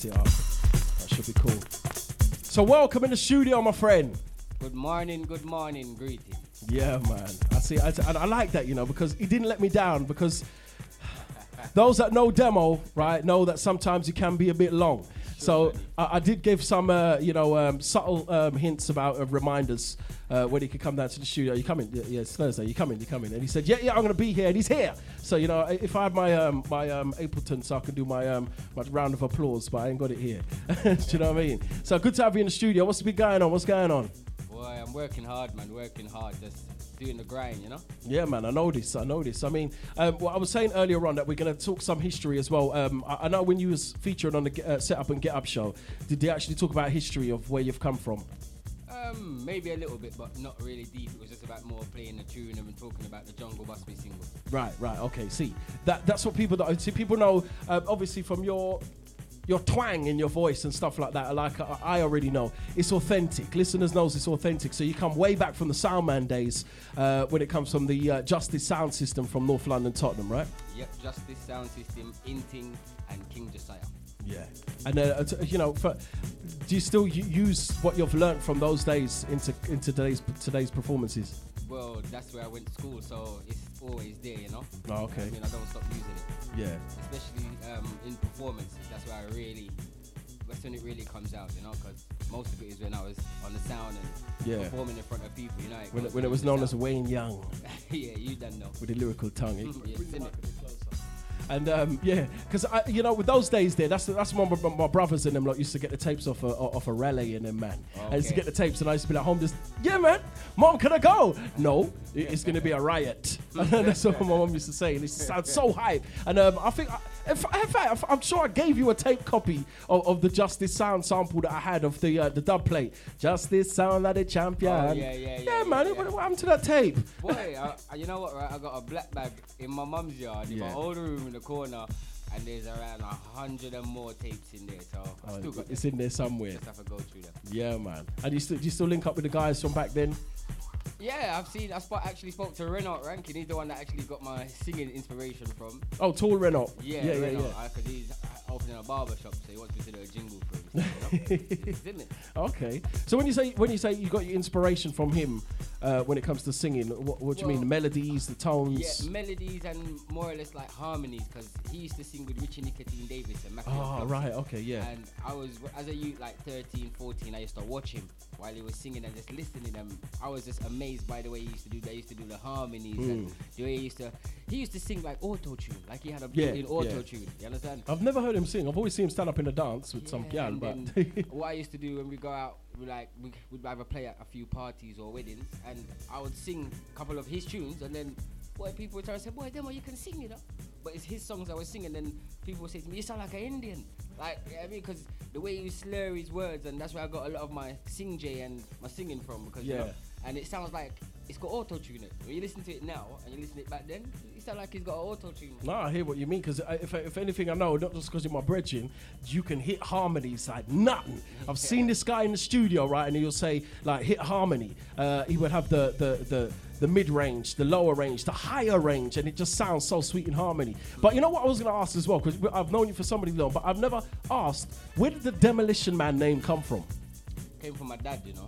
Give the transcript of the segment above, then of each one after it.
set it up. That should be cool. So welcome in the studio, my friend. Good morning, greetings. Yeah, man. I see. I like that, you know, because he didn't let me down. Because those that know Demo, right, know that sometimes it can be a bit long. So I did give some, subtle hints about reminders when he could come down to the studio. You coming? Yeah, it's Thursday. You coming? And he said, yeah, I'm going to be here. And he's here. So, you know, if I had my Ableton, so I could do my round of applause, but I ain't got it here. Do you know what I mean? So good to have you in the studio. What's been going on? What's going on? Boy, I'm working hard, man. Just doing the grind, you know? Yeah, man, I know this. I mean, I was saying earlier on that we're going to talk some history as well. I know when you was featured on the Set Up and Get Up show, did they actually talk about history of where you've come from? Maybe a little bit, but not really deep. It was just about more playing the tune and talking about the Jungle Bus Me single. Right, okay. See, that's what people know, obviously from your twang in your voice and stuff like that. Like I already know it's authentic. Listeners knows it's authentic. So you come way back from the Soundman days when it comes from the Justice Sound System from North London, Tottenham, right? Yep, Justice Sound System, Inting and King Josiah. Yeah, and do you still use what you've learned from those days into today's performances? Well, that's where I went to school, so it's always there, you know. Oh, okay. I mean, I don't stop using it. Yeah. Especially in performance, that's where that's when it really comes out, you know, because most of it is when I was on the sound and performing in front of people, you know. When it was known as Wayne Young. Yeah, you done know. With the lyrical tongue. Yeah, and because with those days there, that's my brothers and them like used to get the tapes off a rally and them, man. Okay. I used to get the tapes and I used to be like home just, yeah, man, mom, can I go? No, it's gonna be a riot. That's what my mom used to say, and it sounds so hype. And I think, in fact, I'm sure I gave you a tape copy of the Justice Sound sample that I had of the dub plate. Justice Sound like the champion. Oh, yeah, man. Yeah. What happened to that tape? Boy, you know what? Right? I got a black bag in my mum's yard in my old room in the corner, and there's around 100 and more tapes in there. So I still got it's in there somewhere. Just have to go through them. Yeah, man. And do you still link up with the guys from back then? Yeah, I actually spoke to Renault Rankin. He's the one that actually got my singing inspiration from. Oh, Tall Renault. Yeah. Because he's opening a barber shop, so he wants me to do a jingle for him. Isn't it? Okay. So when you say you got your inspiration from him, when it comes to singing, what do you mean? The melodies, the tones? Yeah, melodies and more or less like harmonies, because he used to sing with Richie Nicotine Davis and Mackie. Oh, right. Okay, yeah. And I was, as a youth, like 13, 14, I used to watch him while he was singing and just listening, and I was just amazed by the way he used to do. They used to do the harmonies and the way he used to sing like auto tune, like he had a built-in auto tune. You understand? I've never heard him sing. I've always seen him stand up in a dance with some gal, but what I used to do when we go out, we'd either play at a few parties or weddings, and I would sing a couple of his tunes, and then people would try to say, boy, Demo, you can sing, you know. But it's his songs I was singing, and people would say to me, you sound like an Indian. Like, you know what I mean? Because the way you slur his words, and that's where I got a lot of my sing J and my singing from, because you know, and it sounds like it's got auto-tune it. When you listen to it now and you listen to it back then, it sounds like he's got auto-tune. No, I hear what you mean, because if anything I know, not just because you're my brethren, you can hit harmonies like nothing. I've seen this guy in the studio, right, and he'll say, like, hit harmony. He would have the mid-range, the lower range, the higher range, and it just sounds so sweet in harmony. But you know what I was going to ask as well, because I've known you for somebody long, but I've never asked, where did the Demolition Man name come from? Came from my dad, you know.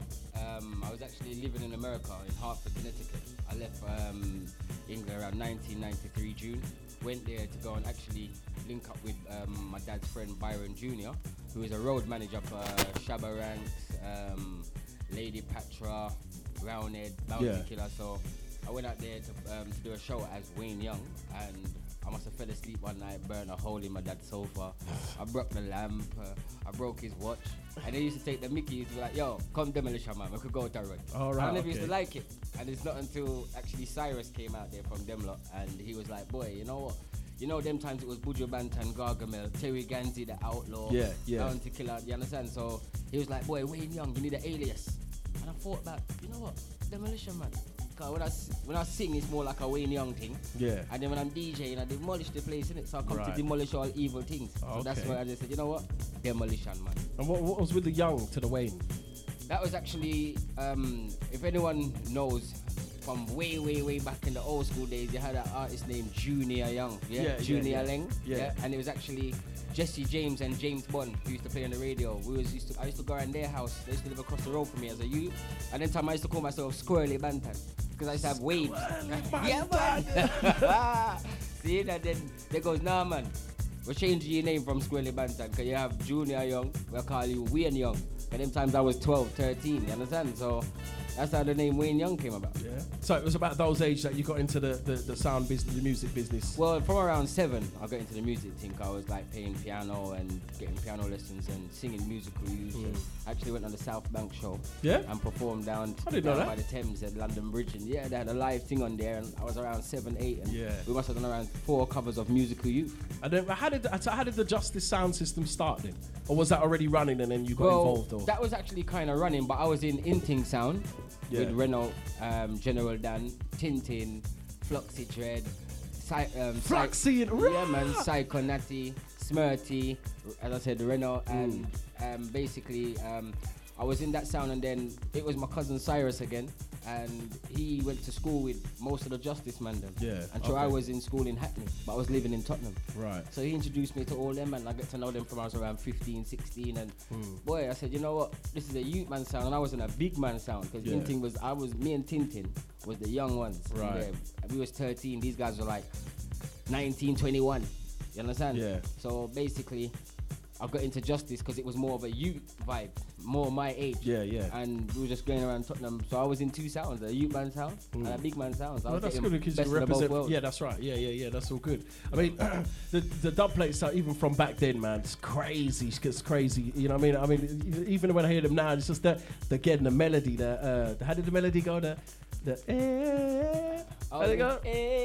I was actually living in America, in Hartford, Connecticut. I left England around 1993 June. Went there to go and actually link up with my dad's friend Byron Jr., who is a road manager for Shabba Ranks, Lady Patra, Roundhead, Bounty Killer. So I went out there to do a show as Wayne Young, and I must have fell asleep one night, burned a hole in my dad's sofa. I broke the lamp, I broke his watch, and they used to take the Mickey to be like, yo, come Demolition Man, we could go to run. All right, I never used to like it, and it's not until actually Cyrus came out there from Demlot, and he was like, boy, you know what? You know, them times it was Buju Banton, Gargamel, Terry Ganzi, the Outlaw, Bounty Killer, you understand? So he was like, boy, Wayne Young, you need an alias. And I thought about, you know what? Demolition Man. Cause when I sing, it's more like a Wayne Young thing. Yeah. And then when I'm DJing, I demolish the place, innit? So I come to demolish all evil things. So that's why I just said, you know what? Demolition Man. And what was with the Young to the Wayne? That was actually, if anyone knows, from way back in the old school days, you had an artist named Junior Young. Junior Leng. Yeah. And it was actually Jesse James and James Bond, who used to play on the radio. I used to go around their house. They used to live across the road from me as a youth. And then time I used to call myself Squirrely Bantan because I used to have waves. Yeah, man. See, and then they goes, nah, man. We're changing your name from Squirrely Bantan because you have Junior Young. We'll call you Wayne Young. And them times I was 12, 13, you understand? So that's how the name Wayne Young came about. Yeah. So it was about those age that you got into the sound business, the music business. Well, from around 7, I got into the music thing. I was like playing piano and getting piano lessons and singing musical use. And actually went on the South Bank show. Yeah. And performed down by the Thames at London Bridge. And yeah, they had a live thing on there. And I was around 7, 8. And we must have done around 4 covers of Musical Youth. And then how did the Justice sound system start then? Or was that already running and then you got involved? Or? That was actually kind of running, but I was in Inting Sound. Yeah. With Renault, General Dan, Tintin, Fluxy Dread, Fluxy and yeah, man, Psycho Natty, Smirty, as I said, Renault, and basically I was in that sound, and then it was my cousin Cyrus again, and he went to school with most of the Justice man then. Yeah. And so I was in school in Hackney, but I was living in Tottenham. Right. So he introduced me to all them, and I got to know them from I was around 15, 16, and boy, I said, you know what, this is a youth man sound, and I was in a big man sound, because me and Tintin was the young ones. Right. And we was 13, these guys were like 19, 21. You understand? Yeah. So basically, I got into Justice because it was more of a youth vibe, more my age. Yeah, yeah. And we were just going around Tottenham. So I was in 2 sounds, a youth man sound and a big man sound. So that's good because you represent. Yeah, that's right. Yeah. That's all good. I mean, the dub plates are even from back then, man. It's crazy. It's crazy. You know what I mean? I mean, even when I hear them now, it's just the melody. How did the melody go? How did it go?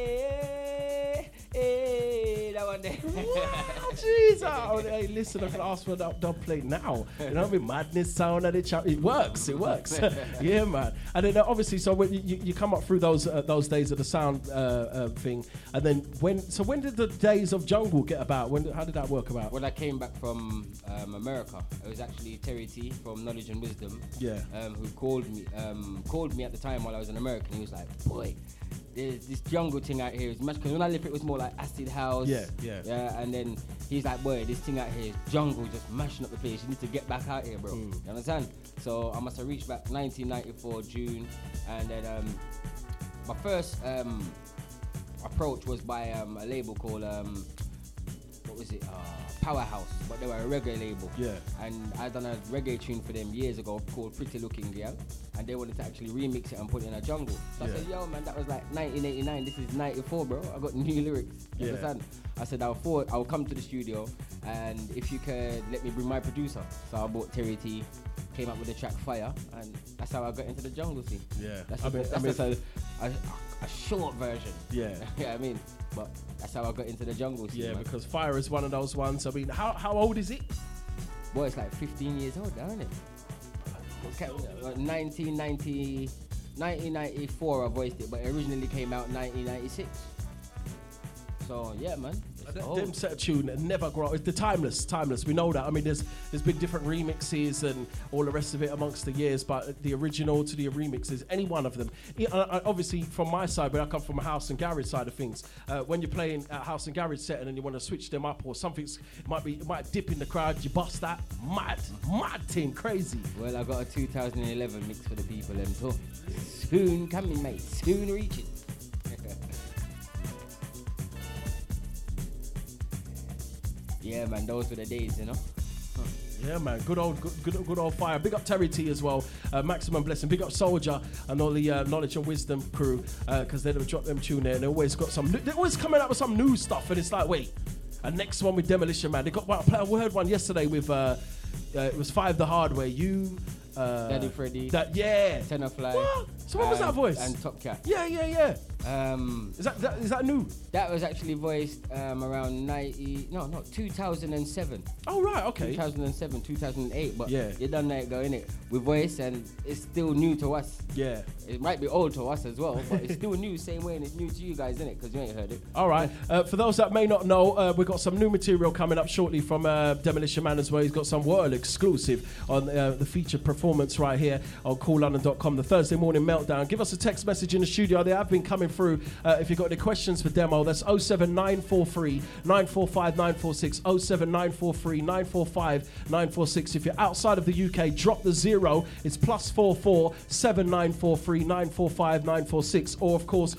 That one there. Jeez, hey, listen, I can ask for that dub plate now. You know what I mean? Madness sound and it works. Yeah, man. And then obviously, so when you come up through those days of the sound thing, and then when did the days of Jungle get about? How did that work about? When I came back from America, it was actually Terry T from Knowledge and Wisdom. Yeah. Who called me at the time while I was in America. And he was like, boy, there's this jungle thing out here is much, because when I left it was more like acid house. Yeah. And then he's like, boy, this thing out here is jungle, just mashing up the place. You need to get back out here, bro. You understand? So I must have reached back 1994 June, and then my first approach was by a label called what was it? Powerhouse, but they were a reggae label. Yeah. And I done a reggae tune for them years ago called Pretty Looking Girl, and they wanted to actually remix it and put it in a jungle. So I said, yo man, that was like 1989, this is 94, bro. I got new lyrics. You understand? I said, I'll come to the studio, and if you could let me bring my producer. So I bought Terry T, came up with the track Fire, and that's how I got into the jungle scene. Yeah. That's just a short version. Yeah. Yeah, I mean, but that's how I got into the jungle scene. Yeah, man. because Fire is one of those ones. I mean, how old is it? Boy, it's like 15 years old, isn't it? Okay, 1994 I voiced it, but it originally came out 1996. So yeah, man. Them set of tune never grow. It's the timeless. We know that. I mean, there's been different remixes and all the rest of it amongst the years, but the original to the remixes, any one of them. Obviously, from my side, where I come from a house and garage side of things, when you're playing a house and garage setting and you want to switch them up or something, it might dip in the crowd. You bust that mad thing, crazy. Well, I got a 2011 mix for the people, and so soon coming, mate. Soon reaching. Yeah, man, those were the days, you know. Yeah, man, good old Fire. Big up Terry T as well. Maximum Blessing. Big up Soldier and all the Knowledge and Wisdom crew, because they drop them tune there and they always got they're always coming out with some new stuff, and it's like, wait, and next one with Demolition Man. They got I heard one yesterday with it was Five the Hardware. Daddy Freddy. Tenor-Fly. What? So what was that voice? And Top Cat. Yeah. Is that new? That was actually voiced around 2007. Oh right, okay. 2007, 2008, but yeah, you done that go innit with voice, and it's still new to us. Yeah, it might be old to us as well, but it's still new, same way, and it's new to you guys, innit? Because you ain't heard it. All right. For those that may not know, we've got some new material coming up shortly from Demolition Man as well. He's got some world exclusive on the featured performance right here on CoolLondon.com. The Thursday Morning Meltdown. Give us a text message in the studio. They have been coming through if you've got any questions for Demo. That's 07943 945 946, 07943 945 946. If you're outside of the UK, drop the 0. It's +44 7943 945 946. Or, of course,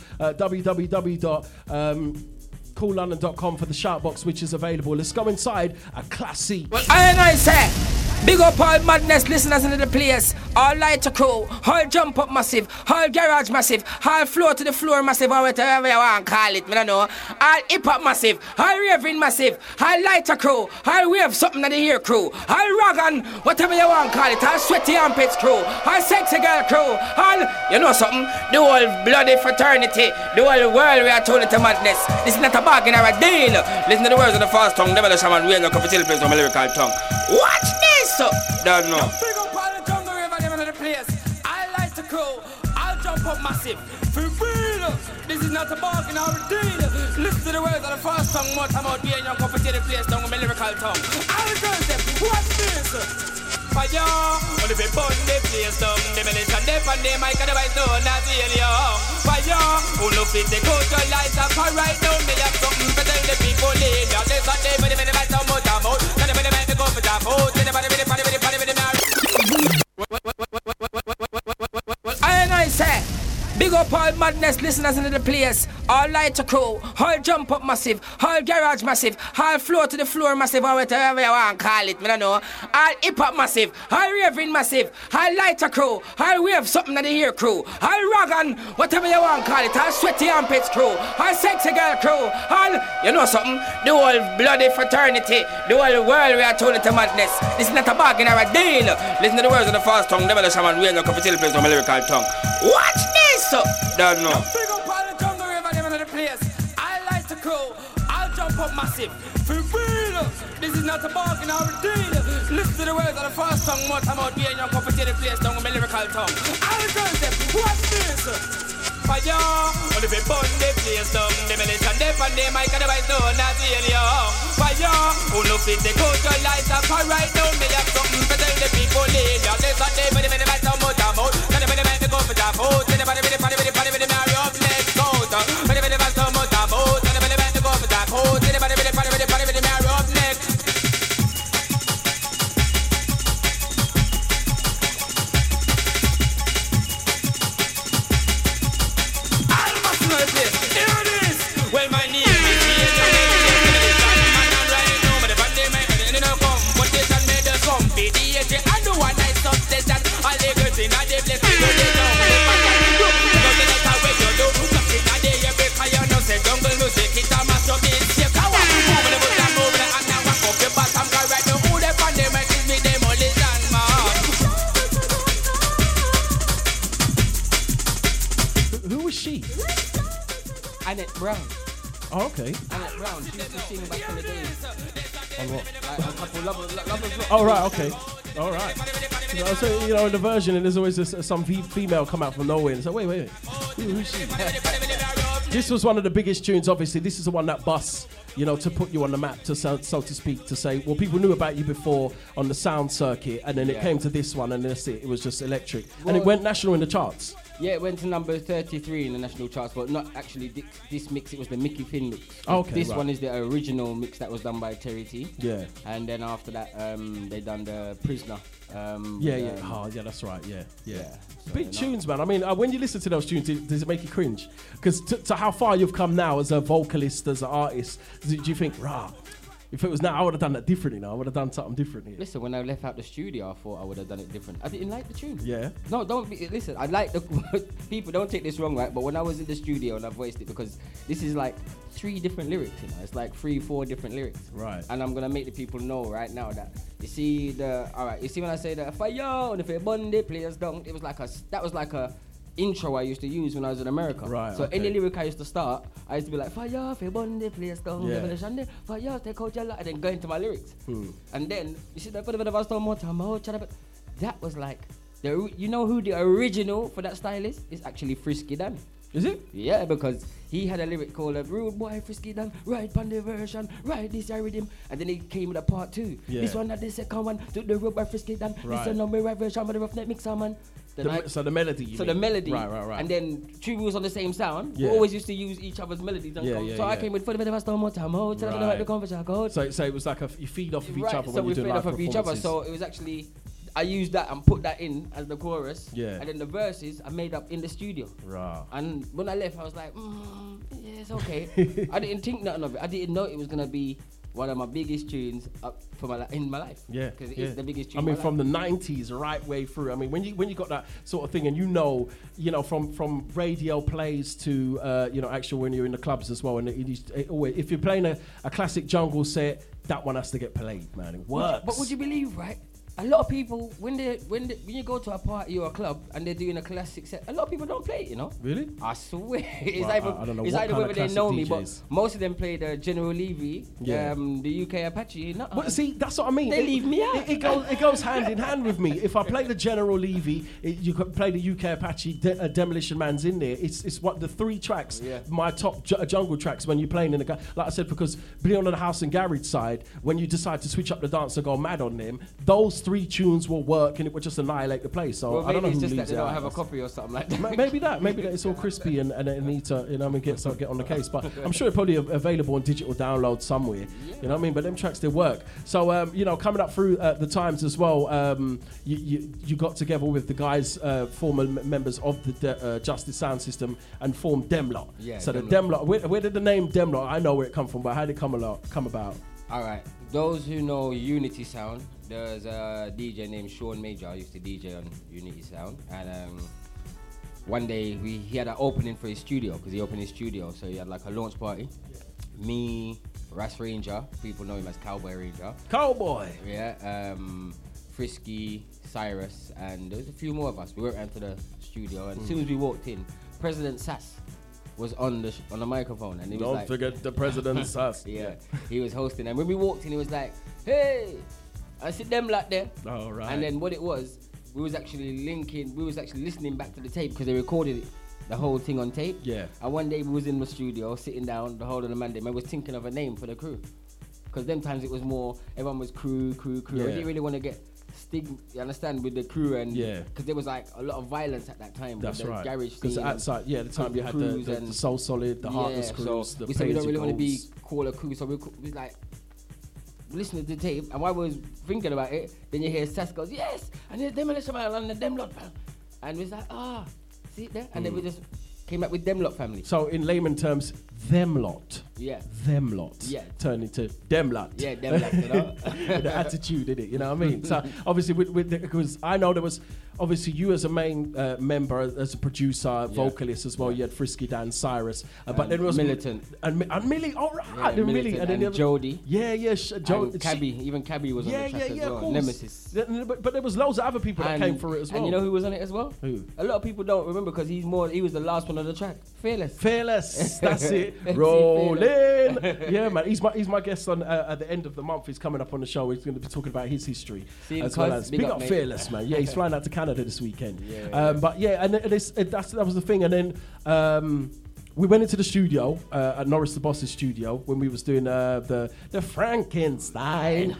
www.coollondon.com for the shout box, which is available. Let's go inside a classy. Well, I say, big up all madness listeners into the place. All light to crew, all jump up massive, all garage massive, all floor to the floor massive, or whatever you want to call it, I don't know. All hip hop massive, all raving massive, all light to crew, all wave something that they hear crew, all raggan, whatever you want to call it, all sweaty armpits crew, all sexy girl crew, all, you know something, the whole bloody fraternity, the whole world we are told into madness. This is not a bargain or a deal. Listen to the words of the fast tongue, never the shaman, we ain't no competitive place from a lyrical tongue. Watch this! Don't know. Big up all the jungle river, them into the place. I like to crew, I'll jump up massive. For real, this is not a bargain or a deal. Listen to the words of the fast tongue, more time out, we ain't no competitive place down with my lyrical tongue. I'll tell them, watch this! Fire, on the bun, they place down, the minutes and they pan the mic and the white stone, that's the young. Fire, who look fit, they go to light up, right now, they have something to tell the people, they got this, but they put them in the back, some more time out, and they put them in the go for that food, and they put them in the party, I say, big up all madness listeners into the place. All light to crew, all jump up massive, all garage massive, all floor to the floor massive, or whatever you want to call it, I don't know. All hip hop massive, all raving massive, all light to crew, all wave something that they hear crew, all raggan, whatever you want to call it, all sweaty armpits crew, all sexy girl crew, all, you know something, the whole bloody fraternity, the whole world we are told into madness. This is not a bargain or a deal. Listen to the words of the fast tongue, never the shaman, we ain't no competitive place from a lyrical tongue. Watch this! Don't know. Big up all the jungle river, them into the place. I like to crew, I'll jump up massive. For real, this is not a bargain or a deal. Listen to the words of the fast tongue, more time out, we ain't no competitive place down with my lyrical tongue. I'll tell them, watch this! Fire, on the bun, they place down, the minutes and they pan the mic and the white stone, that's the young. Fire, who look fit, they go to light up, right now, they have something to tell the people, they got this, and they put them in the back, some more time out, and they put them in the go for that food, and they put them in the party, marry up next out, and they put them in the back, some more time out, and they put them in the go for that food, and they put them in the party, marry up next. Well, my name is and the one I substance that all the girls in a day bless me, they don't let away you do nothing a day you break, you know say jungle music, it a mash up this shake, I want to move the book and move the and now walk up your bottom, cause right now who they find them is me, them only stand man. Who was she? Annette Brown. Oh, okay. Annette Brown, she used to sing back in the days. On what? Like a couple lovers. Oh, right, okay. All right. So, you know, in the version, there's always some female come out from nowhere and say, wait. Who's she? This was one of the biggest tunes, obviously. This is the one that busts, you know, to put you on the map, to so to speak, to say, well, people knew about you before on the sound circuit, and then it came to this one, and that's it. It was just electric. Well, and it went national in the charts. Yeah, it went to number 33 in the national charts, but not actually this mix. It was the Mickey Finn mix. Oh, okay, this one is the original mix that was done by Terry T. Yeah. And then after that, they done the Prisoner. Yeah. Oh, yeah, that's right. Yeah. So Big tunes, man. I mean, when you listen to those tunes, does it make you cringe? Because to how far you've come now as a vocalist, as an artist, do you think, rah, if it was now, I would have done that differently. I would have done something different here. Listen, when I left out the studio, I thought I would have done it different. I didn't like the tune. Yeah. No, don't be. Listen, I like the people. Don't take this wrong, right? But when I was in the studio and I voiced it, because this is like 3 different lyrics. You know, it's like 3-4 different lyrics. Right. And I'm gonna make the people know right now that you see You see when I say that fire on the Bundy players down, it was like a intro I used to use when I was in America. Right. So okay. any lyric I used to start, I used to be like, fire, Bundy, place down, fire, take out your light, and then go into my lyrics. And then, you see that that was like, you know who the original for that style is? It's actually Frisky Dan. Is it? Yeah, because he had a lyric called Rude Boy Frisky Dan, ride on the version, ride this I rhythm. And then he came with a part 2. Yeah. This one, that the second one, took the Rude Boy Frisky Dan. Right. This is number right version, but the roughneck mixer man. So the melody. You So mean? the melody, Right. and then two we was on the same sound. Yeah. We always used to use each other's melodies. And so I came with for the bit of a more time. Oh, tell them about the conversation. So it was like you feed off of each other So when we you do feed live off of each other. performances. So it was actually, I used that and put that in as the chorus. Yeah. And then the verses I made up in the studio. Right. And when I left, I was like, yeah, it's okay. I didn't think nothing of it. I didn't know it was gonna be one of my biggest tunes in my life. Yeah, because it is the biggest tune. I mean, in my from life. the 90s right way through. I mean, when you got that sort of thing, and you know, from radio plays to actual when you're in the clubs as well. And it always, if you're playing a classic jungle set, that one has to get played, man. It works. But would you believe, right? A lot of people, when you go to a party or a club and they're doing a classic set, a lot of people don't play it, you know? Really? I swear. It's Well, I don't know it's what either kind of whether they classic know me, DJs. but most of them play the General Levy, Yeah. the UK Apache. Well, see, that's what I mean. They leave me out. It goes hand in hand with me. If I play the General Levy, you could play the UK Apache, Demolition Man's in there. It's what the three tracks, my top jungle tracks when you're playing in the like I said, because being on the house and garage side, when you decide to switch up the dance and go mad on them, those three tunes will work and it would just annihilate the place. So Well, I don't know maybe who it's just that leaves they it don't out. have a copy or something like that. Maybe that it's all crispy and it needs to get on the case. But I'm sure it's probably available on digital download somewhere. You know what I mean? But them tracks, they work. So coming up through the times as well, you got together with the guys, former members of the Justice Sound System, and formed Demlot. Yeah, so the Demlot. Demlot, where did the name Demlot? I know where it come from, but how did it come about? All right. Those who know Unity Sound, there's a DJ named Sean Major. I used to DJ on Unity Sound, and one day he had an opening for his studio because he opened his studio. So he had like a launch party. Me, Ras Ranger, people know him as Cowboy Ranger. Cowboy. Yeah. Frisky, Cyrus, and there was a few more of us. We went into the studio, and as soon as we walked in, President Sass was on the microphone, and he was Don't like, forget the president's us. yeah, he was hosting, and when we walked in, he was like, "Hey, I see them like there." All right. And then what it was, we was actually listening back to the tape because they recorded it, the whole thing on tape. Yeah. And one day we was in the studio sitting down, the whole of the Monday, man was thinking of a name for the crew, because them times it was more everyone was crew. Yeah. I didn't really want to get stigma, you understand, with the crew, and Yeah. because there was like a lot of violence at that time. That's with the right. garage Because scene outside, the time you had crews the and- Soul Solid, the Heartless crews, so the we said we don't really want to be Pay-As-You-Goes. called a crew, so we like listening to the tape, and while we was thinking about it, then you hear Sass goes, "Yes, and there's Demolition Man and the Demlot Man," and we was like, see it there, and then we just came back with Demlot family. So in layman terms, them lot. Yeah. Them lot. Yeah. Turned into dem lot. Yeah, Demlot, you know. With the attitude in it, you know what I mean? So obviously, because I know there was obviously you as a main member, as a producer, vocalist as well. You had Frisky Dan, Cyrus, but then there was Militant. and Millie. All right, Yeah, and Millie, Militant and then and there was- Jody. Yeah, And Cabby, even Cabby was on the track as well. of course. Nemesis. But there was loads of other people that And- came for it as well. And you know who was on it as well? Who? A lot of people don't remember because he was the last one on the track. Fearless. Fearless, that's it. MC Rolling. Yeah, man. He's my guest on at the end of the month. He's coming up on the show. He's going to be talking about his history See him, as well cuz. as Big up, up mate. Fearless, man. Yeah, he's flying out to Canada this weekend. Yeah. But yeah, and that was the thing. And then we went into the studio at Norris the Boss's studio when we was doing the Frankenstein,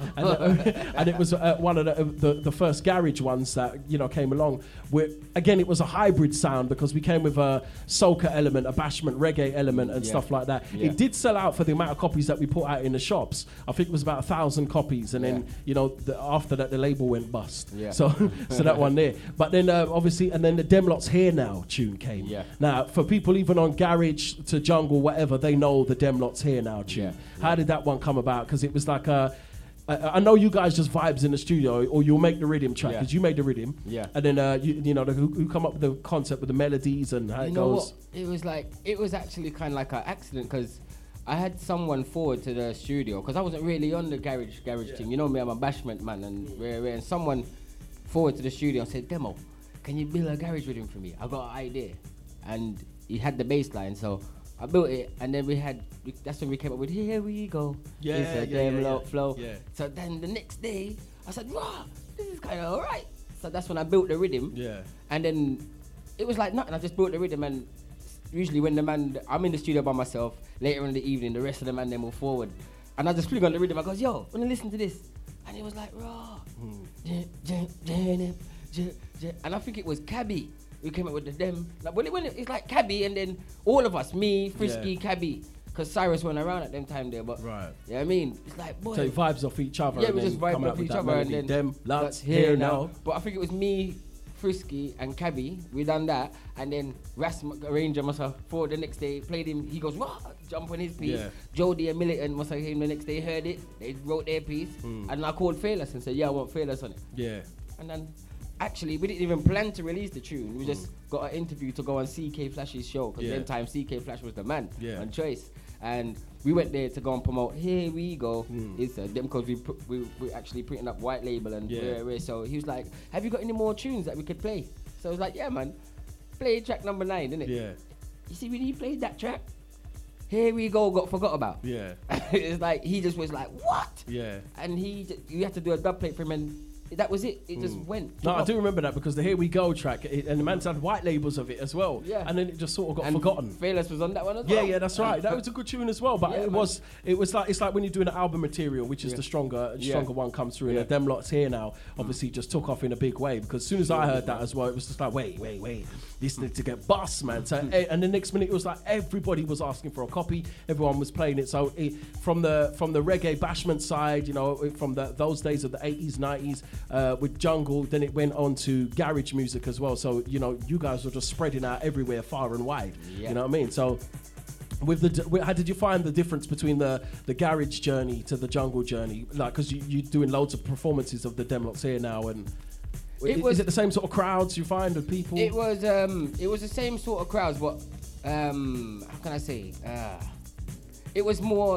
and it was one of the first garage ones that came along. Where again it was a hybrid sound because we came with a soca element, a bashment reggae element, and stuff like that. Yeah. It did sell out for the amount of copies that we put out in the shops. I think it was about 1,000 copies, and then after that the label went bust. Yeah. So that one there. But then obviously, and then the Demlot's Here Now tune came. Yeah. Now for people even on garage to jungle, whatever, they know the Demlot's Here Now tune. Yeah. How did that one come about? Because it was like I know you guys just vibes in the studio, or you'll make the rhythm track because you made the rhythm. Yeah. And then who come up with the concept with the melodies and how it goes. What? It was actually kind of like an accident because I had someone forward to the studio because I wasn't really on the garage team. You know me, I'm a bashment man, and someone forward to the studio and said, "Demo, can you build a garage rhythm for me? I got an idea," and he had the bass line, so I built it, and then that's when we came up with "Here We Go." Yeah, It's a yeah, Demlot yeah. flow. Yeah. So then the next day, I said, "Wow, this is kind of alright." So that's when I built the rhythm. Yeah. And then it was like nothing. I just built the rhythm, and usually when I'm in the studio by myself, later in the evening, the rest of the man they move forward, and I just fling on the rhythm. I goes, "Yo, wanna listen to this?" And he was like, "Raw." and I think it was Cabby. We came up with them. Like, when it's like Cabby, and then all of us, me, Frisky, Cabby, because Cyrus went around at them time there. But right, yeah, I mean, it's like boy, so vibes off each other. Yeah, and we just vibed off each other, and then them lads here now. But I think it was me, Frisky, and Cabby. We done that, and then Ras Ranger must have for the next day played him. He goes, what? Jump on his piece. Yeah. Jody and Militant must have came the next day, heard it. They wrote their piece, and I called Fearless and said, yeah, I want Fearless on it. Yeah, and then. Actually, we didn't even plan to release the tune. We just got an interview to go on CK Flash's show, because then time CK Flash was the man on Choice, and we went there to go and promote. Here we go. It's them, because we actually printing up white label and so he was like, "Have you got any more tunes that we could play?" So I was like, "Yeah, man, play track number 9, innit?" Yeah. You see, when he played that track, Here We Go got forgot about. Yeah. It's like he just was like, "What?" Yeah. And you had to do a dub plate for him, and that was it. It just went. No, I do remember that, because the Here We Go track, and the man's had white labels of it as well. Yeah. And then it just sort of got forgotten. Fearless was on that one as well. Yeah, that's right. That was a good tune as well. But it was like, it's like when you're doing an album material, which is the stronger one comes through, and Them Lots Here Now obviously just took off in a big way, because as soon as I heard that as well, it was just like, wait, this needs to get bust, man. So, and the next minute it was like everybody was asking for a copy, everyone was playing it. So from the reggae bashment side, you know, from those days of the 80s, 90s, with Jungle, then it went on to garage music as well. So, you know, you guys were just spreading out everywhere, far and wide. You know what I mean? So how did you find the difference between the garage journey to the jungle journey? Like, because you're doing loads of performances of the Them Lots Here Now, and is it the same sort of crowds you find with people? It was the same sort of crowds, but how can I say? It was more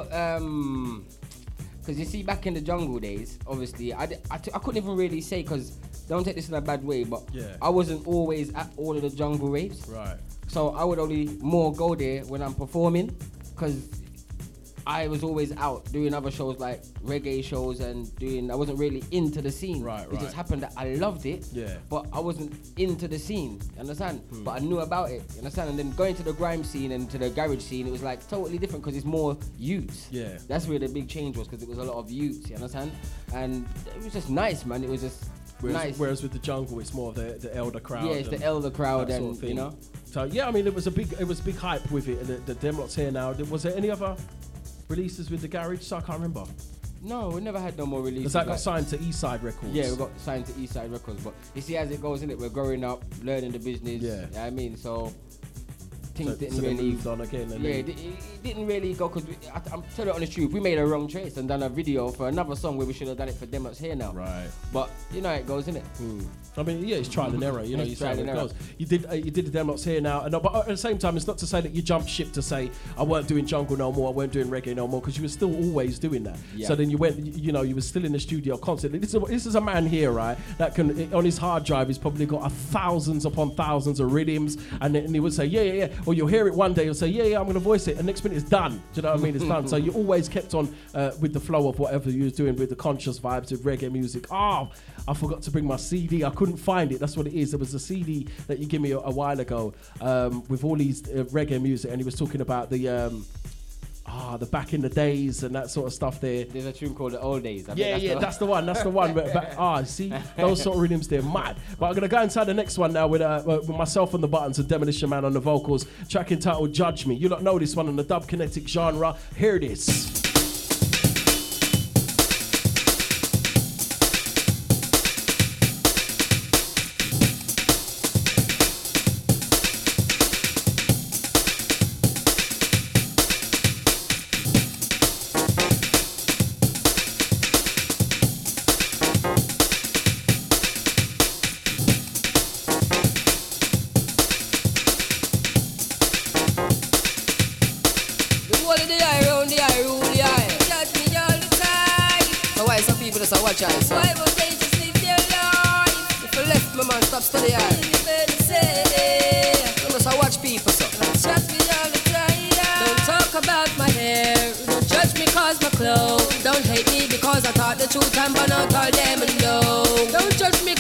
because you see, back in the jungle days, obviously, I couldn't even really say, because don't take this in a bad way, but I wasn't always at all of the jungle raves. Right. So I would only more go there when I'm performing, because I was always out doing other shows like reggae shows, and I wasn't really into the scene. Right. It just happened that I loved it, but I wasn't into the scene, you understand? But I knew about it, you understand? And then going to the grime scene and to the garage scene, it was like totally different, because it's more youths. Yeah. That's where the big change was, because it was a lot of youths, you understand? And it was just nice, man. It was just nice. Whereas with the jungle, it's more of the elder crowd. Yeah, it's the elder crowd, and sort of you know. So yeah, I mean, it was big hype with it. The Them Lots Here Now. Was there any other releases with the garage? So I can't remember. No, we never had no more releases. Because that got signed to Eastside Records. Yeah, we got signed to Eastside Records. But you see, as it goes, innit, we're growing up, learning the business. Yeah. You know what I mean? So things didn't really moved on again. And it didn't really go, because I'm telling you on the truth, we made a wrong choice and done a video for another song where we should have done it for Them Lots Here Now. Right. But you know how it goes, innit? I mean, yeah, it's trial and error. You know, you see how it goes. You did the Them Lots Here Now, but at the same time, it's not to say that you jumped ship to say I weren't doing jungle no more, I weren't doing reggae no more, because you were still always doing that. Yeah. So then you went, you know, you were still in the studio constantly. This is a man here, right? That can, on his hard drive, he's probably got thousands upon thousands of rhythms, and he would say yeah, or you'll hear it one day, you'll say yeah, I'm going to voice it, and next minute it's done. Do you know what I mean? It's done. So you always kept on with the flow of whatever you was doing, with the conscious vibes of reggae music. Oh, I forgot to bring my CD. I couldn't find it. That's what it is. There was a CD that you gave me a while ago with all these reggae music, and he was talking about the back in the days and that sort of stuff there. There's a tune called The Old Days. That's the one. See, those sort of rhythms, they're mad. But I'm going to go inside the next one now with myself on the buttons and Demolition Man on the vocals. Track entitled Judge Me. You don't know this one in the dub kinetic genre. Here it is. Why would they just live their life? If I left my man, stop studying. You must watch people, so chat me all the time. Don't talk about my hair. Don't judge me cause my clothes. Don't hate me because I thought the truth and but not all them and no. Don't judge me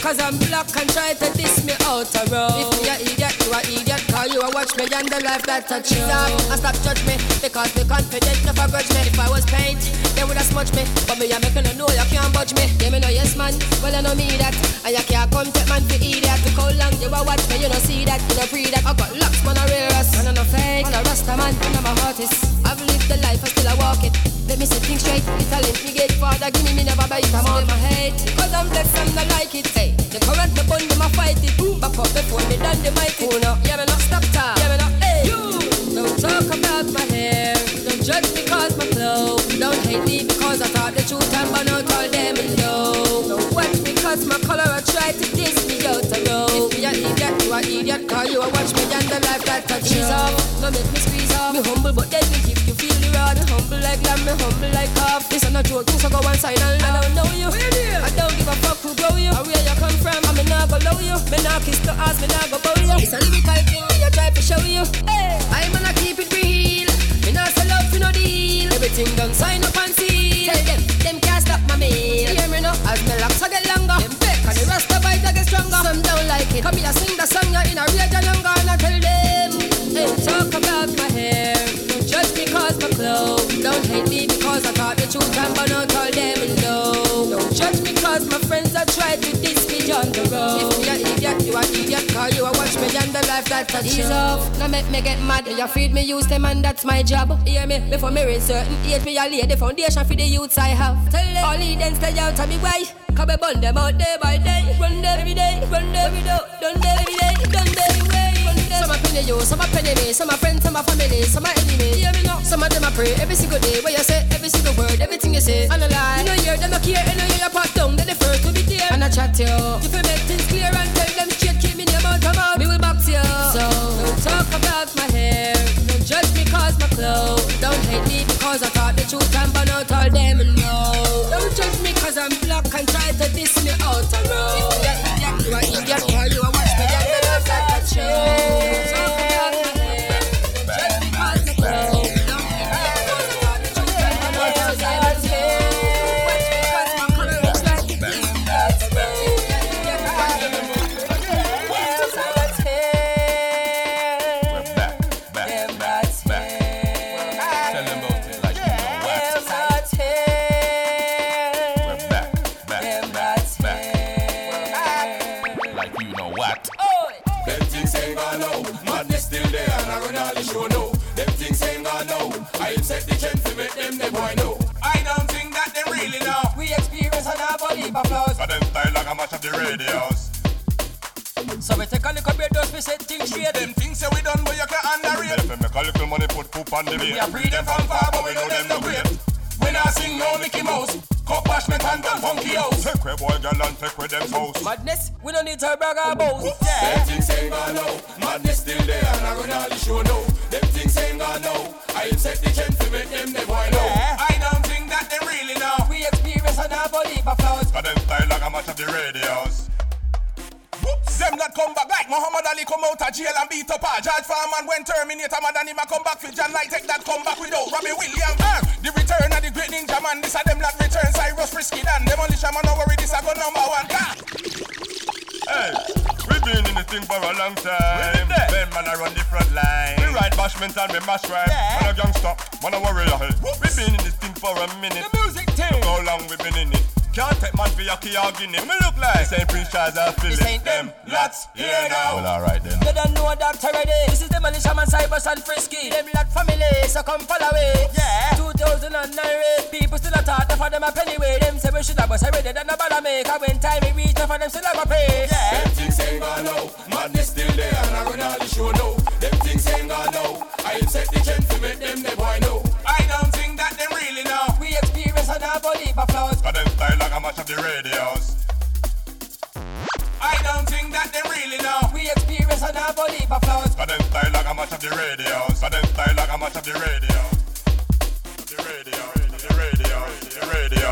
cause I'm black and try to diss me out a road. If me a idiot, you a idiot, cause you a watch me and the life that touch you. And stop judge me, because me confident, never grudge me. If I was paint, they would have smudged me. But me a make you know you can't budge me. Yeah, me know yes man, well I know me that. And you can't come take man for idiot. Look how long you a watch me, you don't see that, you don't free that. I got locks, man I real us, man I no fake. Man a rasta man, and I'm a artist. I've lived the life, I still a walk it. Let me say things straight, the talent me get. Father give me never bite, I'm on my head. Cause I'm blessed, I'm not like it. Hey, the current me bun, them a fight it. Boom, back up before me done the mighty. Oh no, yeah me not stop talk. Yeah me not, hey. You don't talk about my hair. Don't judge me cause my flow. Don't hate me because I thought the truth and burn out all them low. Don't watch me cause my color I try to diss me out the road. If you a idiot, you a idiot, cause you a watch me and the life that touch you. Don't make me squeeze off. Me humble but deadly if you feel the rod. Me humble like lamb, me humble like calf. This ain't a joke, so go one side and I don't know you. I don't give a fuck who grow you or where you come from. I me not go low you. Me not kiss the ass, me not go bow you. It's a lyrical thing, me I try to show you. Hey, I'm gonna keep it real. Me not sell out for no deal. Everything done sign up and seal. Tell them can't stop my meal. Hear me now, as me locks I get longer. Them back and the rest of bite I get stronger. Some don't like it. Come here, sing the song, you're in a rage and younger. And I tell them, hey, talk about my hair. Don't judge me cause my clothes. Don't hate me because I thought the truth and burn out all them low. Don't judge me cause my friends are trying to diss me on the road. If you a idiot, you a idiot, cause you a watch me and the life that touch you. Ease off, now make me get mad. You feed me, use them and that's my job. Hear me, before me reach certain age, me a lay the foundation for the youths I have. Tell them, all the then stay out of me way. Cause me burn them out day by day. Run them every day, run them every day. Done them every day, done them every way. Some a penny you, some a penny me. Some a friends, some a family, some a enemy. Hear me now, some of them a pray every single day. Where you say, every single word, everything you say. And a lie, you know hear them no care. You know you part down, then the first to be there. And I chat to you, if you make things clear and tell them straight, keep me near mouth, come out, me will box you. So, don't talk about my hair. Don't judge me cause my clothes. Don't hate me because I thought the truth and burn out all them know. Don't judge me cause I'm black and try to diss me out the road. If you a idiot, you a idiot, call you a watch me and the love that I show. Don't talk about my hair. Don't judge me cause my clothes. Don't hate me because I thought the truth and burn out all them know. Watch me cause my color looks like the beam that's road. I don't think that they really know. We experience on our body applause. But them style like a match of the radios. So we take a look at your dust, we set things straight. Them things say we done, but you can't underrate. If make a little money, put poop on the bait. We are free them from far, but we know them no great. When I sing no Mickey Mouse, cup bashment and gun funky house. Take with boy girl and take with them house. Madness, we don't need to brag our boast. Them things ain't gone now. Madness still there and I run all the show now. Them things ain't gone now. I set the trend to make them the boy know. I don't think that they really know. We experience on our body applause. But them style like a match of the radios. Them that come back like Muhammad Ali come out of jail and beat up a George Foreman when Terminator man and him a come back for John Light take that come back without Robbie Williams. The return of the great ninja man, this a them that return Cyrus Frisky Dan. Demolition man no worry, this a go number one. Hey, we been in the thing for a long time. Ben man I run the front line. We ride bashment and we mash rhyme. Man a gangster, man a warrior. We been in this thing for a minute. The music team. Look how long we been in it. Can't take man for your key or guinea. Me look like this ain't Prince Charles or Philip. This ain't them lots here now. Well, alright then. You don't know that already. This is the Demolition man, Cybers and Frisky. Them lot family, so come follow away. Yeah. 2009 race. People still a thought for them a penny way. Them say we should have bus already than a bother make. And when time it reach, for them still have a pay. Yeah. Them things ain't gone now. Madness still there and I run all the show now. Them things ain't gone now. I set the trend to make them the boy know. I don't think that them really know. We experience on our body applause. But them style like a match of the radios. I don't think that them really know. We experience on our body applause. But them style like a match of the radios. But them style like a match of the radio. The radio, the radio, the radio.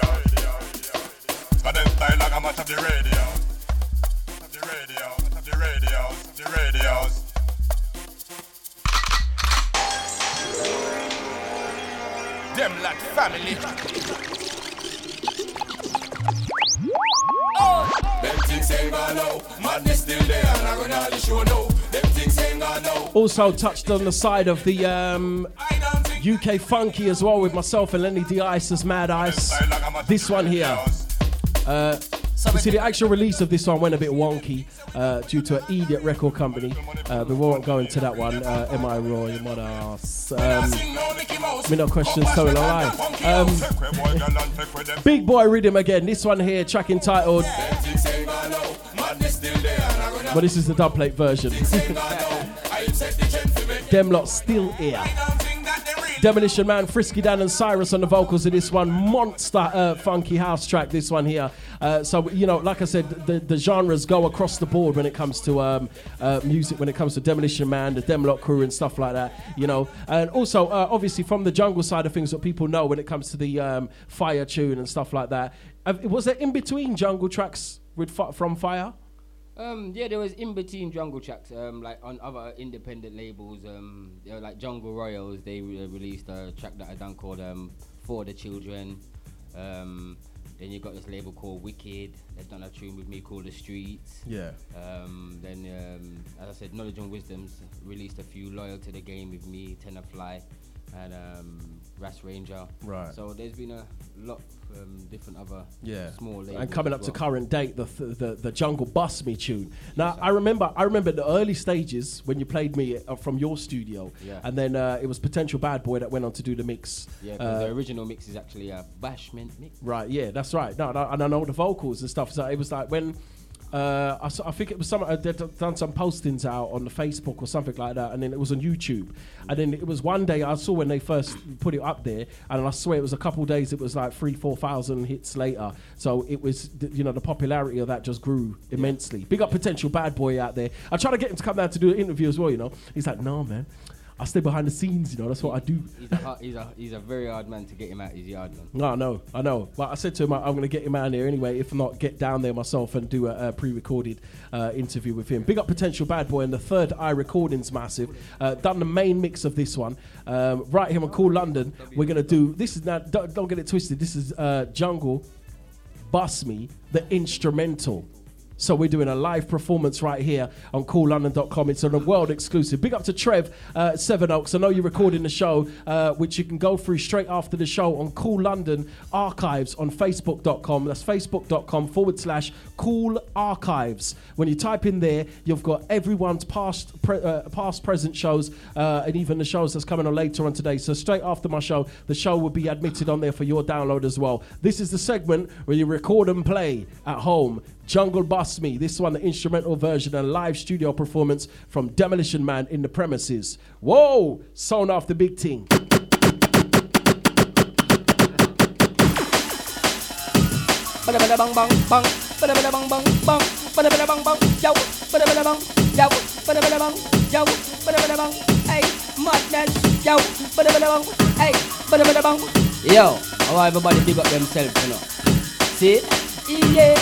But them style like a match of the radio. The radio, the radio, the radios. Them like family. Them things ain't gone now. Madness still there, and I run all the show now. Them things ain't gone now. Also touched on the side of the UK Funky as well with myself and Lenny D Ice as Mad Ice. This one here. You see, the actual release of this one went a bit wonky due to an idiot record company. But we won't go into that one. Am I raw? Your mother ass. Me no questions, telling a lie. Big Boy Rhythm again. This one here, track entitled. But this is the dubplate version. Them lot still here. Demolition Man, Frisky Dan and Cyrus on the vocals of this one. Monster funky house track, this one here. So, you know, like I said, the genres go across the board when it comes to music, when it comes to Demolition Man, the Demlock crew and stuff like that, you know. And also, obviously, from the jungle side of things, what people know when it comes to the Fire tune and stuff like that. Was there in-between jungle tracks with from Fire? Yeah, there was in between jungle tracks, like on other independent labels, like Jungle Royals. They released a track that I done called For the Children. Then you got this label called Wicked. They've done a tune with me called The Streets. Yeah. Then, as I said, Knowledge and Wisdom's released a few. Loyal to the Game with me, Tenafly, and Ras Ranger. Right. So there's been a lot of different other small labels. And coming up to current date, the Jungle Bust Me tune. Now, I remember the early stages when you played me from your studio. Yeah. And then it was Potential Bad Boy that went on to do the mix. Yeah, because the original mix is actually a Bashment mix. Right, yeah, that's right. No, and I know the vocals and stuff. So it was like when... I think it was they'd done some postings out on the Facebook or something like that, and then it was on YouTube. And then it was one day I saw when they first put it up there, and I swear it was a couple of days. It was like 3,000-4,000 hits later. So it was, you know, the popularity of that just grew immensely. Big up Potential Bad Boy out there. I tried to get him to come down to do an interview as well. You know, he's like, no, man. I stay behind the scenes, you know, that's what I do. He's a very hard man to get him out his yard, man. No, I know. But I said to him, I'm going to get him out there anyway, if not get down there myself and do a pre-recorded interview with him. Big up Potential Bad Boy and the Third Eye Recordings massive. Done the main mix of this one. Right here on Cool London, we're going to do, this is now, don't get it twisted, this is Jungle Bust Me, the instrumental. So we're doing a live performance right here on CoolLondon.com. It's on a world exclusive. Big up to Trev, Seven Oaks. I know you're recording the show, which you can go through straight after the show on Cool London Archives on Facebook.com. That's Facebook.com/Cool Archives. When you type in there, you've got everyone's past, present shows, and even the shows that's coming on later on today. So straight after my show, the show will be admitted on there for your download as well. This is the segment where you record and play at home. Jungle Bust Me. This one, the instrumental version, a live studio performance from Demolition Man in the premises. Whoa! Sound off the big thing. Bada bang bang bang, bada bang bang bang, bada bang bang, yo, bada bang, yo, bada bang, yo, bada bang, hey, madness, yo, bada bang, hey, bada bang. Yo, how everybody big up themselves, you know. See? Yeah.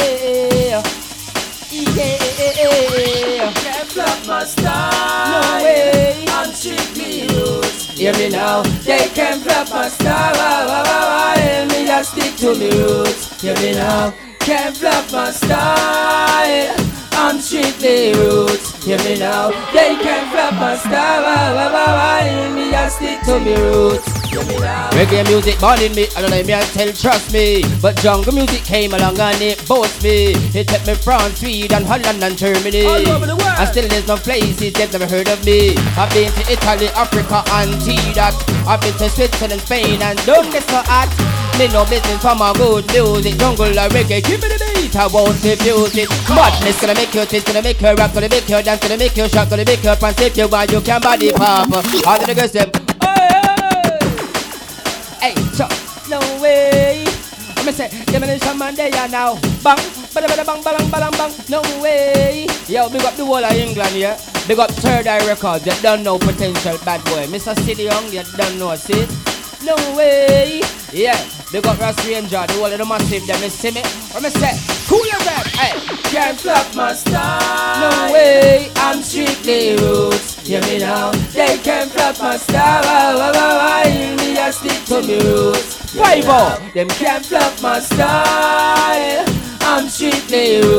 Can't block my style. No way. I'm strictly roots. Hear me now. They can't block my style. Hear me, I stick to me roots. Hear me now. Can't block my style. I'm strictly roots. Hear me now. They can't block my style. Hear me, I stick to me roots. Reggae music born in me, I don't know me, I tell, trust me. But jungle music came along and it boasts me. It took me France, Sweden, Holland and Germany. All over the world. And still there's no places they've never heard of me. I've been to Italy, Africa and T-Dot. I've been to Switzerland, Spain and don't get so hot. Me no business for my good music. Jungle or reggae, give me the beat, I won't refuse it. Madness gonna make you twist, gonna make you rap, gonna make you dance, gonna make you shout, gonna make you pants if you want, you can body pop. All the niggas them. Hey, so, no way. I'ma say, Demolition Man there now. Bang, bada bang, bang, bang, bang. No way. Yo, big up the whole of England, yeah. Big up Third Eye Records, you don't know Potential Bad Boy. Mr. City Young, you don't know, see? No way. Yeah, big up Ras Ranger, the whole of the massive, them, you see me? I'ma say, cool as that. Hey, can't block my style. No way, I'm strictly roots. Hear me now, they can't block my style. Hear me, I stick to me roots. Five them can't block my style. I'm strictly roots.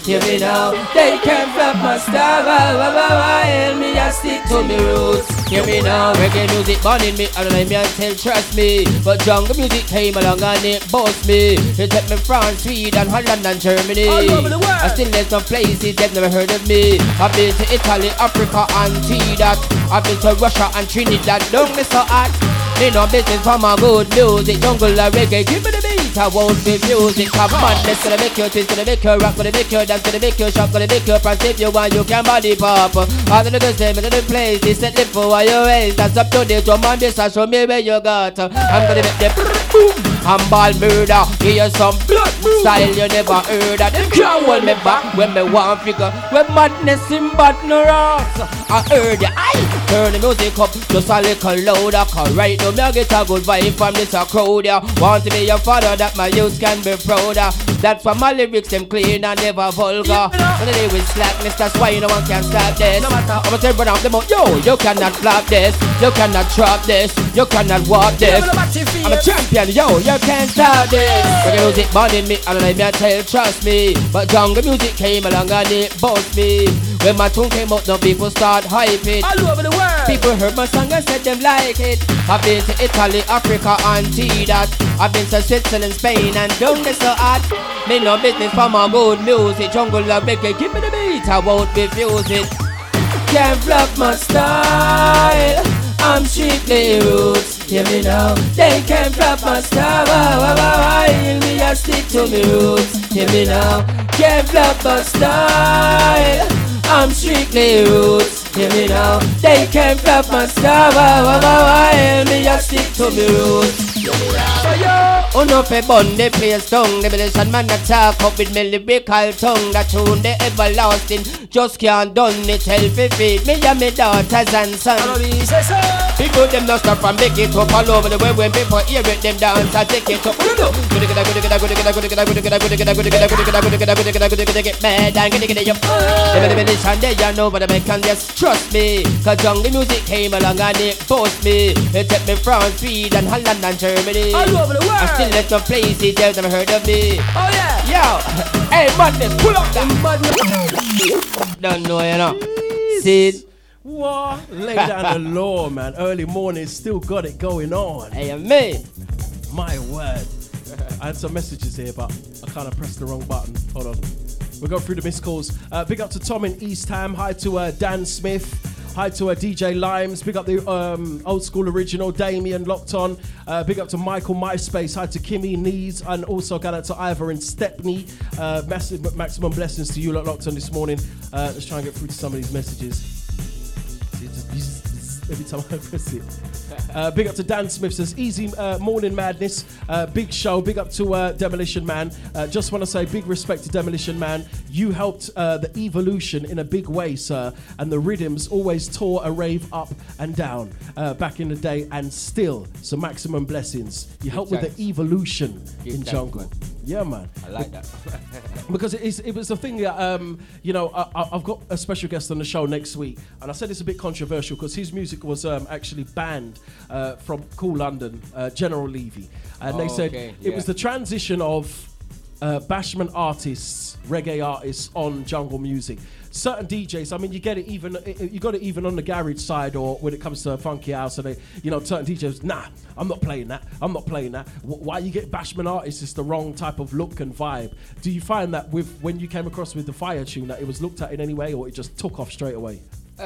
Hear me now, they can't flop my style. While me I stick to me roots. Hear me now, reggae music born in me. I don't know me until trust me. But jungle music came along and it bossed me. It took me France, Sweden, Holland and Germany. All over the world. I still there's some places they've never heard of me. I've been to Italy, Africa and that. I've been to Russia and Trinidad. Don't miss so hot. Me no business for my good music. Jungle or reggae, give me the beat. I won't be music. Come on, let's gonna make you twist, gonna make you rock, gonna make you dance, gonna make you shock, gonna make you prance if you want, you can body pop. All the niggas say me to the place, they set it for what you raise. That's up to the drum and bass, and show me where you got. I'm gonna make them boom, and ball murder. Give you some blood style you never heard of. Them can't hold me back when me want figure. When madness in bad no rocks. I heard ya, I turn the music up just a little louder. Cause right now me I get a good vibe from this a crowd ya. Want to be your father that my youth can be prouder. That's why my lyrics them clean and never vulgar. When they with slackness, that's why no one can stop this. I'ma tell you them out, yo, you cannot flop this, you cannot drop this, you cannot walk this. I'm a champion, yo, you can't stop this. Reggae music born in me, and I me tell, trust me. But jungle music came along and it bossed me. When my tune came out, now people start hyping. All over the world. People heard my song and said them like it. I've been to Italy, Africa and that. I've been to Switzerland, Spain and down there so hot. Me no business for my good music. Jungle or reggae, give me the beat, I won't refuse it. Can't flop my style, I'm strictly roots. Hear me now, they can't flop my style. While me I stick to me roots. Hear me now, can't flop my style, I'm strictly roots. Hear me now, they can't flop my style. While me I stick to me roots. Oh no, pe bun the place tongue. The medicine man that talk up with me lyrical tongue. That tune the everlasting just can't done it. Help it feed me and me daughters and sons. People them not stop and make it up all over the world. When people hear it, them dance and take it up. Get mad and get it up. The medicine there you know, but I can just trust me. Cause jungle music came along and it forced me. It took me France, Sweden, Holland and Germany. All over the world. I still let some places they've never heard of me. Oh yeah. Yo, hey madness, pull up that. Don't know, you know. Sid. What? Lay down the law, man. Early morning, still got it going on. Hey, me. My word. I had some messages here, but I kind of pressed the wrong button. Hold on. We'll go through the missed calls. Big up to Tom in East Ham. Hi to Dan Smith. Hi to DJ Limes. Big up the old school original Damien locked on. Big up to Michael MySpace. Hi to Kimmy Nees. And also got out to Ivor and Stepney. Massive maximum blessings to you lot locked on this morning. Let's try and get through to some of these messages. Every time I press it. Big up to Dan Smith, says easy morning madness, big show. Big up to Demolition Man. Just want to say big respect to Demolition Man. You helped the evolution in a big way, sir, and the rhythms always tore a rave up and down back in the day and still. So maximum blessings. You helped with the evolution in jungle. Yeah, man. I like that. Because it was the thing that, I've got a special guest on the show next week, and I said it's a bit controversial because his music was actually banned from Cool London, General Levy. And they said it was the transition of bashment artists, reggae artists on jungle music. Certain DJs, I mean, you get it even, you got it even on the garage side or when it comes to funky house, and they, certain DJs, nah, I'm not playing that. I'm not playing that. Why you get bashment artists is the wrong type of look and vibe. Do you find that when you came across with the Fire tune that it was looked at in any way, or it just took off straight away?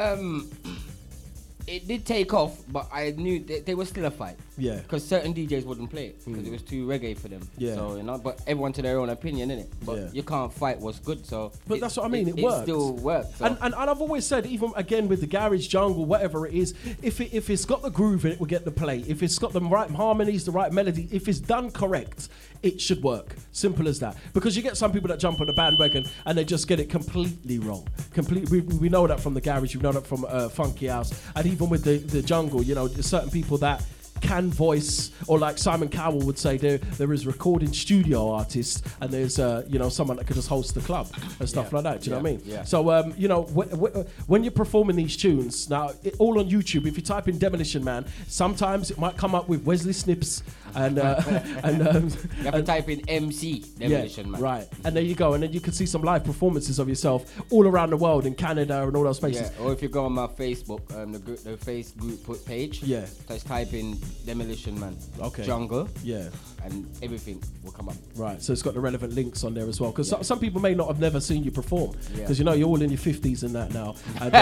It did take off, but I knew they were still a fight. Yeah. Because certain DJs wouldn't play it because it was too reggae for them. Yeah. So but everyone to their own opinion, innit? But you can't fight what's good. So. But that's what I mean. It works. It still works. So. And I've always said, even again with the garage, jungle, whatever it is, if it's got the groove in it, we'll get the play. If it's got the right harmonies, the right melody, if it's done correct, it should work. Simple as that. Because you get some people that jump on the bandwagon and they just get it completely wrong. We know that from the garage. We know that from funky house, and even with the jungle. There's certain people that can voice, or like Simon Cowell would say, there is recording studio artists, and there's someone that could just host the club and stuff like that. Do you know what I mean? Yeah. So when you're performing these tunes now, all on YouTube, if you type in Demolition Man, sometimes it might come up with Wesley Snipes and You have to type in MC Demolition Man. Right, and there you go, and then you can see some live performances of yourself all around the world, in Canada and all those places. Yeah, or if you go on my Facebook, the face group page, just type in Demolition Man, Jungle, and everything will come up. Right, so it's got the relevant links on there as well, because some people may not have never seen you perform, because you're all in your 50s and that now.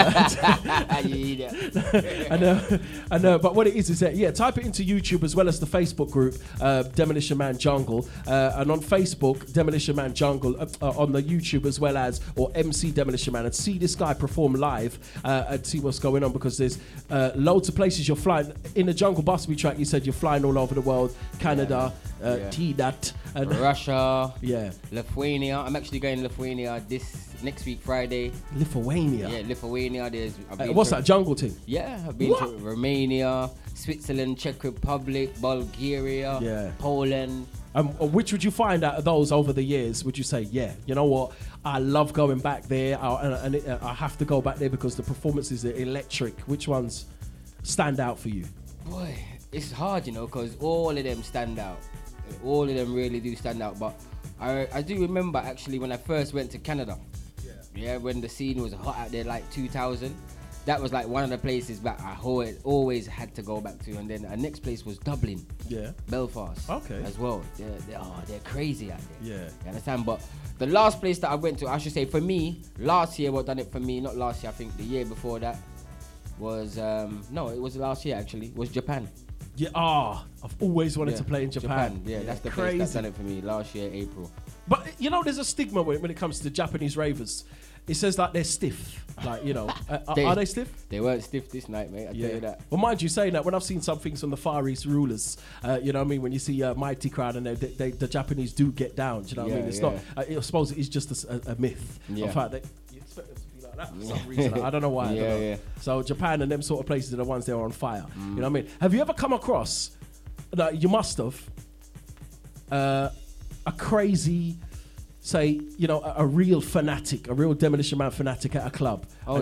But what it is that type it into YouTube as well as the Facebook group, Demolition Man Jungle, and on Facebook, Demolition Man Jungle, on the YouTube as well as, or MC Demolition Man, and see this guy perform live and see what's going on, because there's loads of places you're flying. In the Jungle Busby track, you said you're flying all over the world, Canada, T-Dat, and Russia, Lithuania. I'm actually going to Lithuania this next week, Friday. Lithuania? Yeah, Lithuania. What's that, jungle thing? Yeah, I've been to Romania, Switzerland, Czech Republic, Bulgaria, Poland. Which would you find out of those over the years? Would you say, you know what, I love going back there, and I have to go back there because the performances are electric? Which ones stand out for you? Boy, it's hard, because all of them stand out. All of them really do stand out. But I do remember actually when I first went to Canada. Yeah, when the scene was hot out there, like 2000. That was like one of the places that I always had to go back to. And then our next place was Dublin. Yeah. Belfast. Okay. As well. They're crazy out there. Yeah. You understand? But the last place that I went to, I should say for me, last year, what done it for me, not last year, I think the year before that was, no, it was last year actually, was Japan. Yeah, I've always wanted to play in Japan. Yeah, that's the place that done it for me last year, April. But, there's a stigma when it comes to Japanese ravers. It says like they're stiff. Like, are they stiff? They weren't stiff this night, mate. I tell you that. Well, mind you saying that, when I've seen some things from the Far East rulers, you know what I mean? When you see Mighty Crowd and the Japanese do get down, do you know what I mean? It's not, I suppose it is just a myth. In fact, you expect them to be like that for some reason. I don't know why. I don't know. So Japan and them sort of places are the ones that are on fire. You know what I mean? Have you ever come across, you must have, a crazy... say, a real fanatic, a real Demolition Man fanatic at a club? Oh,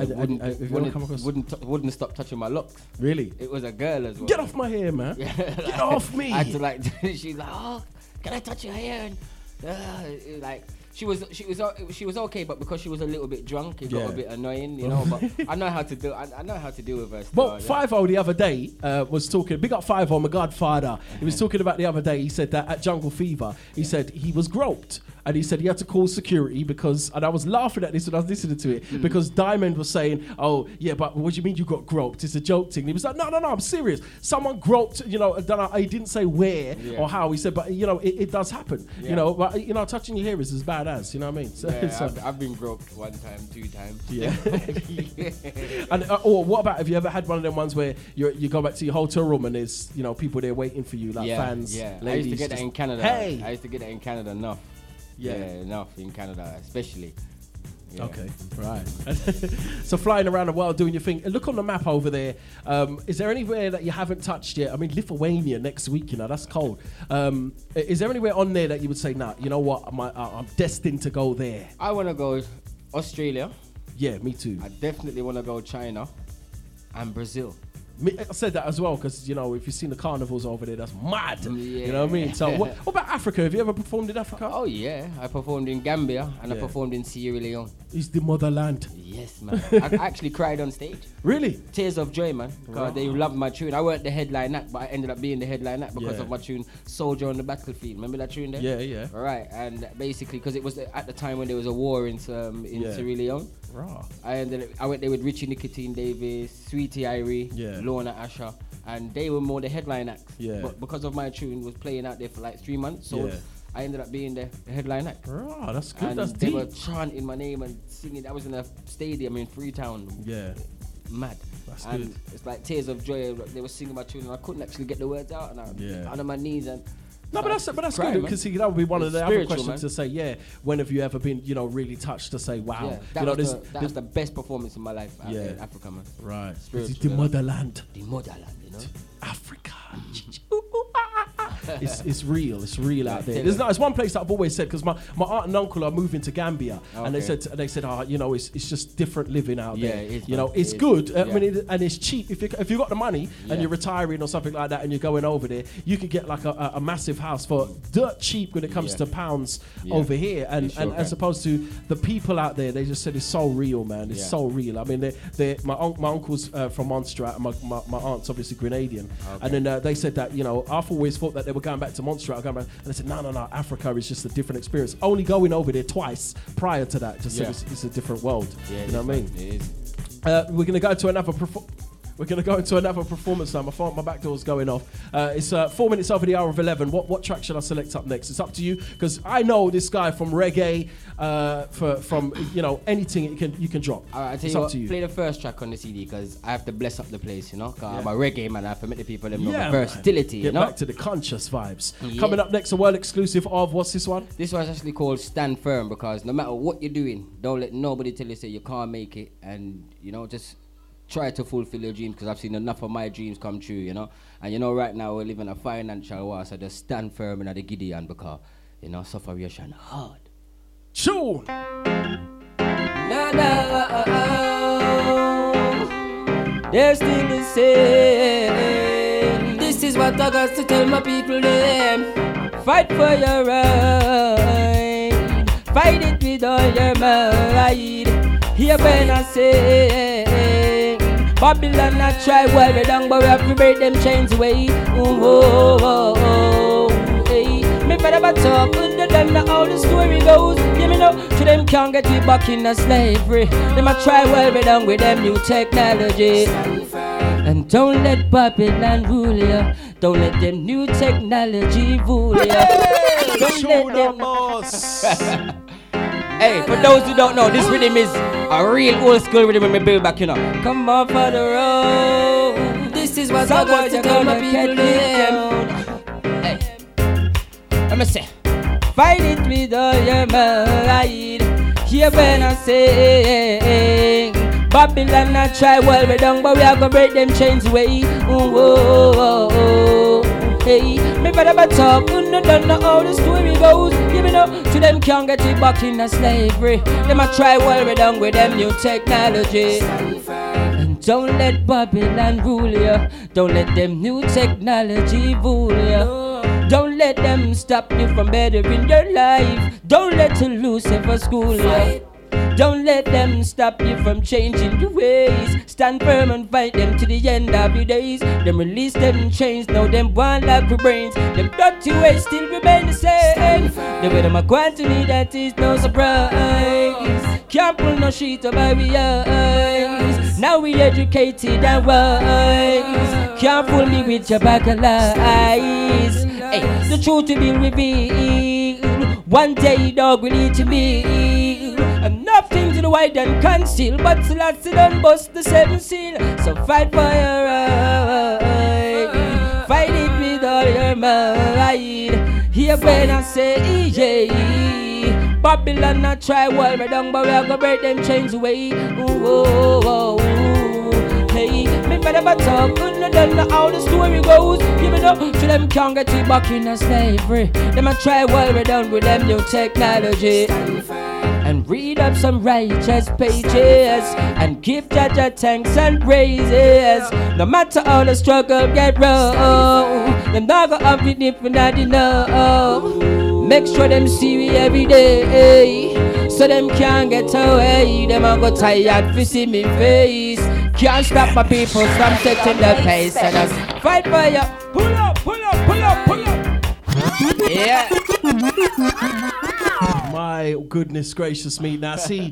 wouldn't stop touching my locks. Really? It was a girl as well. Get off my hair, man. Get off me. I had to she's like, oh, can I touch your hair? And she was okay, but because she was a little bit drunk, it got a bit annoying, But I know how to do. I know how to deal with her. Well, Five-O the other day was talking. Big up Five-O, my godfather. He was talking about the other day. He said that at Jungle Fever, he said he was groped. And he said he had to call security because, and I was laughing at this when I was listening to it, because Diamond was saying, oh, yeah, but what do you mean you got groped? It's a joke thing. And he was like, no, I'm serious. Someone groped, he didn't say where or how. He said, but, it does happen. But, touching your hair is as bad as, you know what I mean? So, I've been groped 1 time, 2 times. Yeah. And or what about, have you ever had one of them ones where you go back to your hotel room and there's, people there waiting for you, like fans, ladies? I used to get that in Canada. Hey! I used to get that in Canada enough. Yeah, enough in Canada, especially. Yeah. Okay, right. So flying around the world doing your thing. Look on the map over there. Is there anywhere that you haven't touched yet? I mean, Lithuania next week, that's cold. Is there anywhere on there that you would say, nah, you know what, I'm destined to go there? I want to go Australia. Yeah, me too. I definitely want to go China and Brazil. I said that as well because, if you've seen the carnivals over there, that's mad. Yeah. You know what I mean? So what about Africa? Have you ever performed in Africa? Oh, yeah. I performed in Gambia and I performed in Sierra Leone. It's the motherland. Yes, man. I actually cried on stage. Really? Tears of joy, man. Because they loved my tune. I weren't the headline act, but I ended up being the headline act because of my tune, Soldier on the Battlefield. Remember that tune there? Yeah. All right. And basically, because it was at the time when there was a war in Sierra Leone. I went there with Richie Nicotine Davis, Sweetie Irie, Lorna Asher, and they were more the headline acts. Yeah. But because of my tune was playing out there for like 3 months, so I ended up being the headline act. Oh, that's good. And that's they deep. were chanting my name and singing. I was in a stadium in Freetown. Yeah. Mad. That's and good. It's like tears of joy. They were singing my tune and I couldn't actually get the words out. And I was on my knees and No, but that's Cry, good man. because that would be one of the other Spiritual, questions man. to say. Yeah, when have you ever been, really touched to say, wow, Yeah, that you know, was the best performance in my life out Yeah. there in Africa, man. right? Spiritual, It's the you know? motherland, The motherland, you know. Africa. It's real. It's real out there. tell you. It's one place that I've always said because my aunt and uncle are moving to Gambia, and they Okay. said, it's just different living out Yeah, there. it is, You know, man. it's It is. good. I Yeah. mean, and it's cheap. If you got the money and Yeah. you're retiring or something like that, and you're going over there, you could get like a massive house for dirt cheap when it comes Yeah. to pounds Yeah. over here. And You sure and as can. opposed to the people out there, they just said it's so real, man. It's Yeah. so real. I mean, my uncle's from Montserrat, and my aunt's obviously Grenadian, and then they said that I've always thought that they were going back to Montserrat, and they said no, Africa is just a different experience. Only going over there twice prior to that, just said it's a different world. Yeah, You know what I mean? It is. We're gonna go to another. We're going to go into another performance now. My back door's going off. It's 4 minutes over the hour of 11. What track should I select up next? It's up to you, because I know this guy from reggae, from anything you can drop. All right, I tell It's you up what, to you. play the first track on the CD because I have to bless up the place, you know. Cause I'm a reggae man. I have to make the people them know my man. versatility, you Get know. back to the conscious vibes. Yeah. Coming up next, a world exclusive of what's this one? This one's actually called Stand Firm because no matter what you're doing, don't let nobody tell you say you can't make it, and just try to fulfill your dreams because I've seen enough of my dreams come true, you know. And right now we're living a financial war, so just stand firm in the Gideon because sufferation hard. Tune. They're still the same. This is what I got to tell my people them. Fight for your right. Fight it with all your might. Hear when I say Babylon not try well we down, but we have to break them chains away. Hey. Me better but talk under them, now how the story goes. Yeah, me know, to them can't get you back in the slavery. Them a try well we down with them new technology. And don't let Babylon rule ya. Don't let them new technology fool ya. Don't let them. Hey, for those who don't know, this rhythm is a real old school rhythm when we build back, Come on for the road. This is what I got to tell my people. Hey, let me say, fight it with all your might. Hear when I say, Babylon not try well we down, but we are gonna break them chains away. Hey, me better but talk, don't know how the story goes. You know, to them can't get it back in the slavery. Them a try well we down with them new technology. And don't let Babylon rule ya. Don't let them new technology fool ya. Don't let them stop you from bettering your life. Don't let Lucifer school ya. Don't let them stop you from changing your ways. Stand firm and fight them to the end of your days. Them release them chains, now them want like your brains. Them dirty ways still remain the same. The way them are going to me, that is no surprise. Can't pull no sheet over we eyes. Now we educated and wise. Can't fool me with your bag of lies. Hey, the truth will be revealed. One day dog will eat me. Enough things in the white and conceal, but lots of them bust the 7 seal. So fight for your right. Fight it with all your might. Hear when I say, yeah. Babylon not try well me down, but we are gonna break them chains away. Hey, me better but talk, don't know how the story goes. You know, to them can't get you back in the slavery. Them a try well we down with them new technology. And read up some righteous pages and give Jaja thanks and praises. No matter how the struggle get wrong, them not gonna have it if we not enough. Make sure them see we every day, so them can't get away. Them a go tired to see me face. Can't stop my people from setting the pace. And just fight for you. Pull up, pull up, pull up, pull up. Yeah. My goodness gracious me. Now see,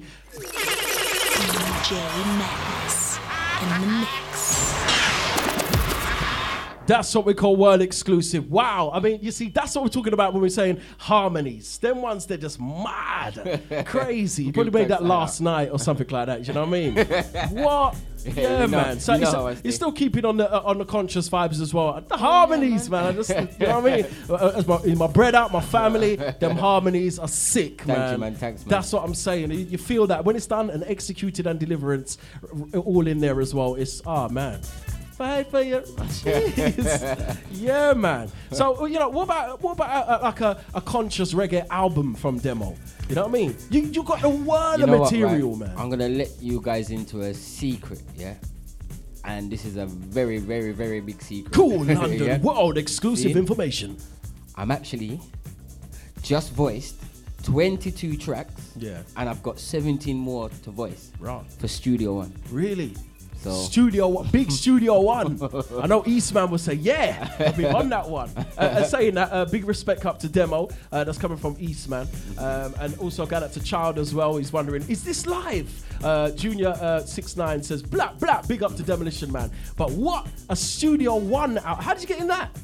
DJ Madness in the mix. That's what we call world exclusive. Wow. I mean, you see, that's what we're talking about when we're saying harmonies. Them ones, they're just mad. Crazy. You probably made that last night or something like that. You know what I mean? What? Yeah, man. So you're still keeping on the conscious vibes as well. The harmonies, man. I just, you know what I mean? As my bread out, my family, them harmonies are sick, man. Thank you, man. Thanks, man. That's what I'm saying. You feel that when it's done and executed and deliverance, all in there as well. It's, man. Fight for your jeez. Yeah, man. So, you know, what about like a conscious reggae album from Demo? You know what I mean? You got the world of material, what, right? man. I'm gonna let you guys into a secret, yeah. And this is a very, very, very big secret. Cool, London world exclusive information. I'm actually just voiced 22 tracks. Yeah. And I've got 17 more to voice. Right. For Studio One. Really? So. Big Studio One. I know Eastman will say, yeah, I'll be on that one. Saying that, big respect up to Demo. That's coming from Eastman. And also got out to Child as well. He's wondering, is this live? Junior 69 says, blah, big up to Demolition Man. But what? A Studio One out. How did you get in that?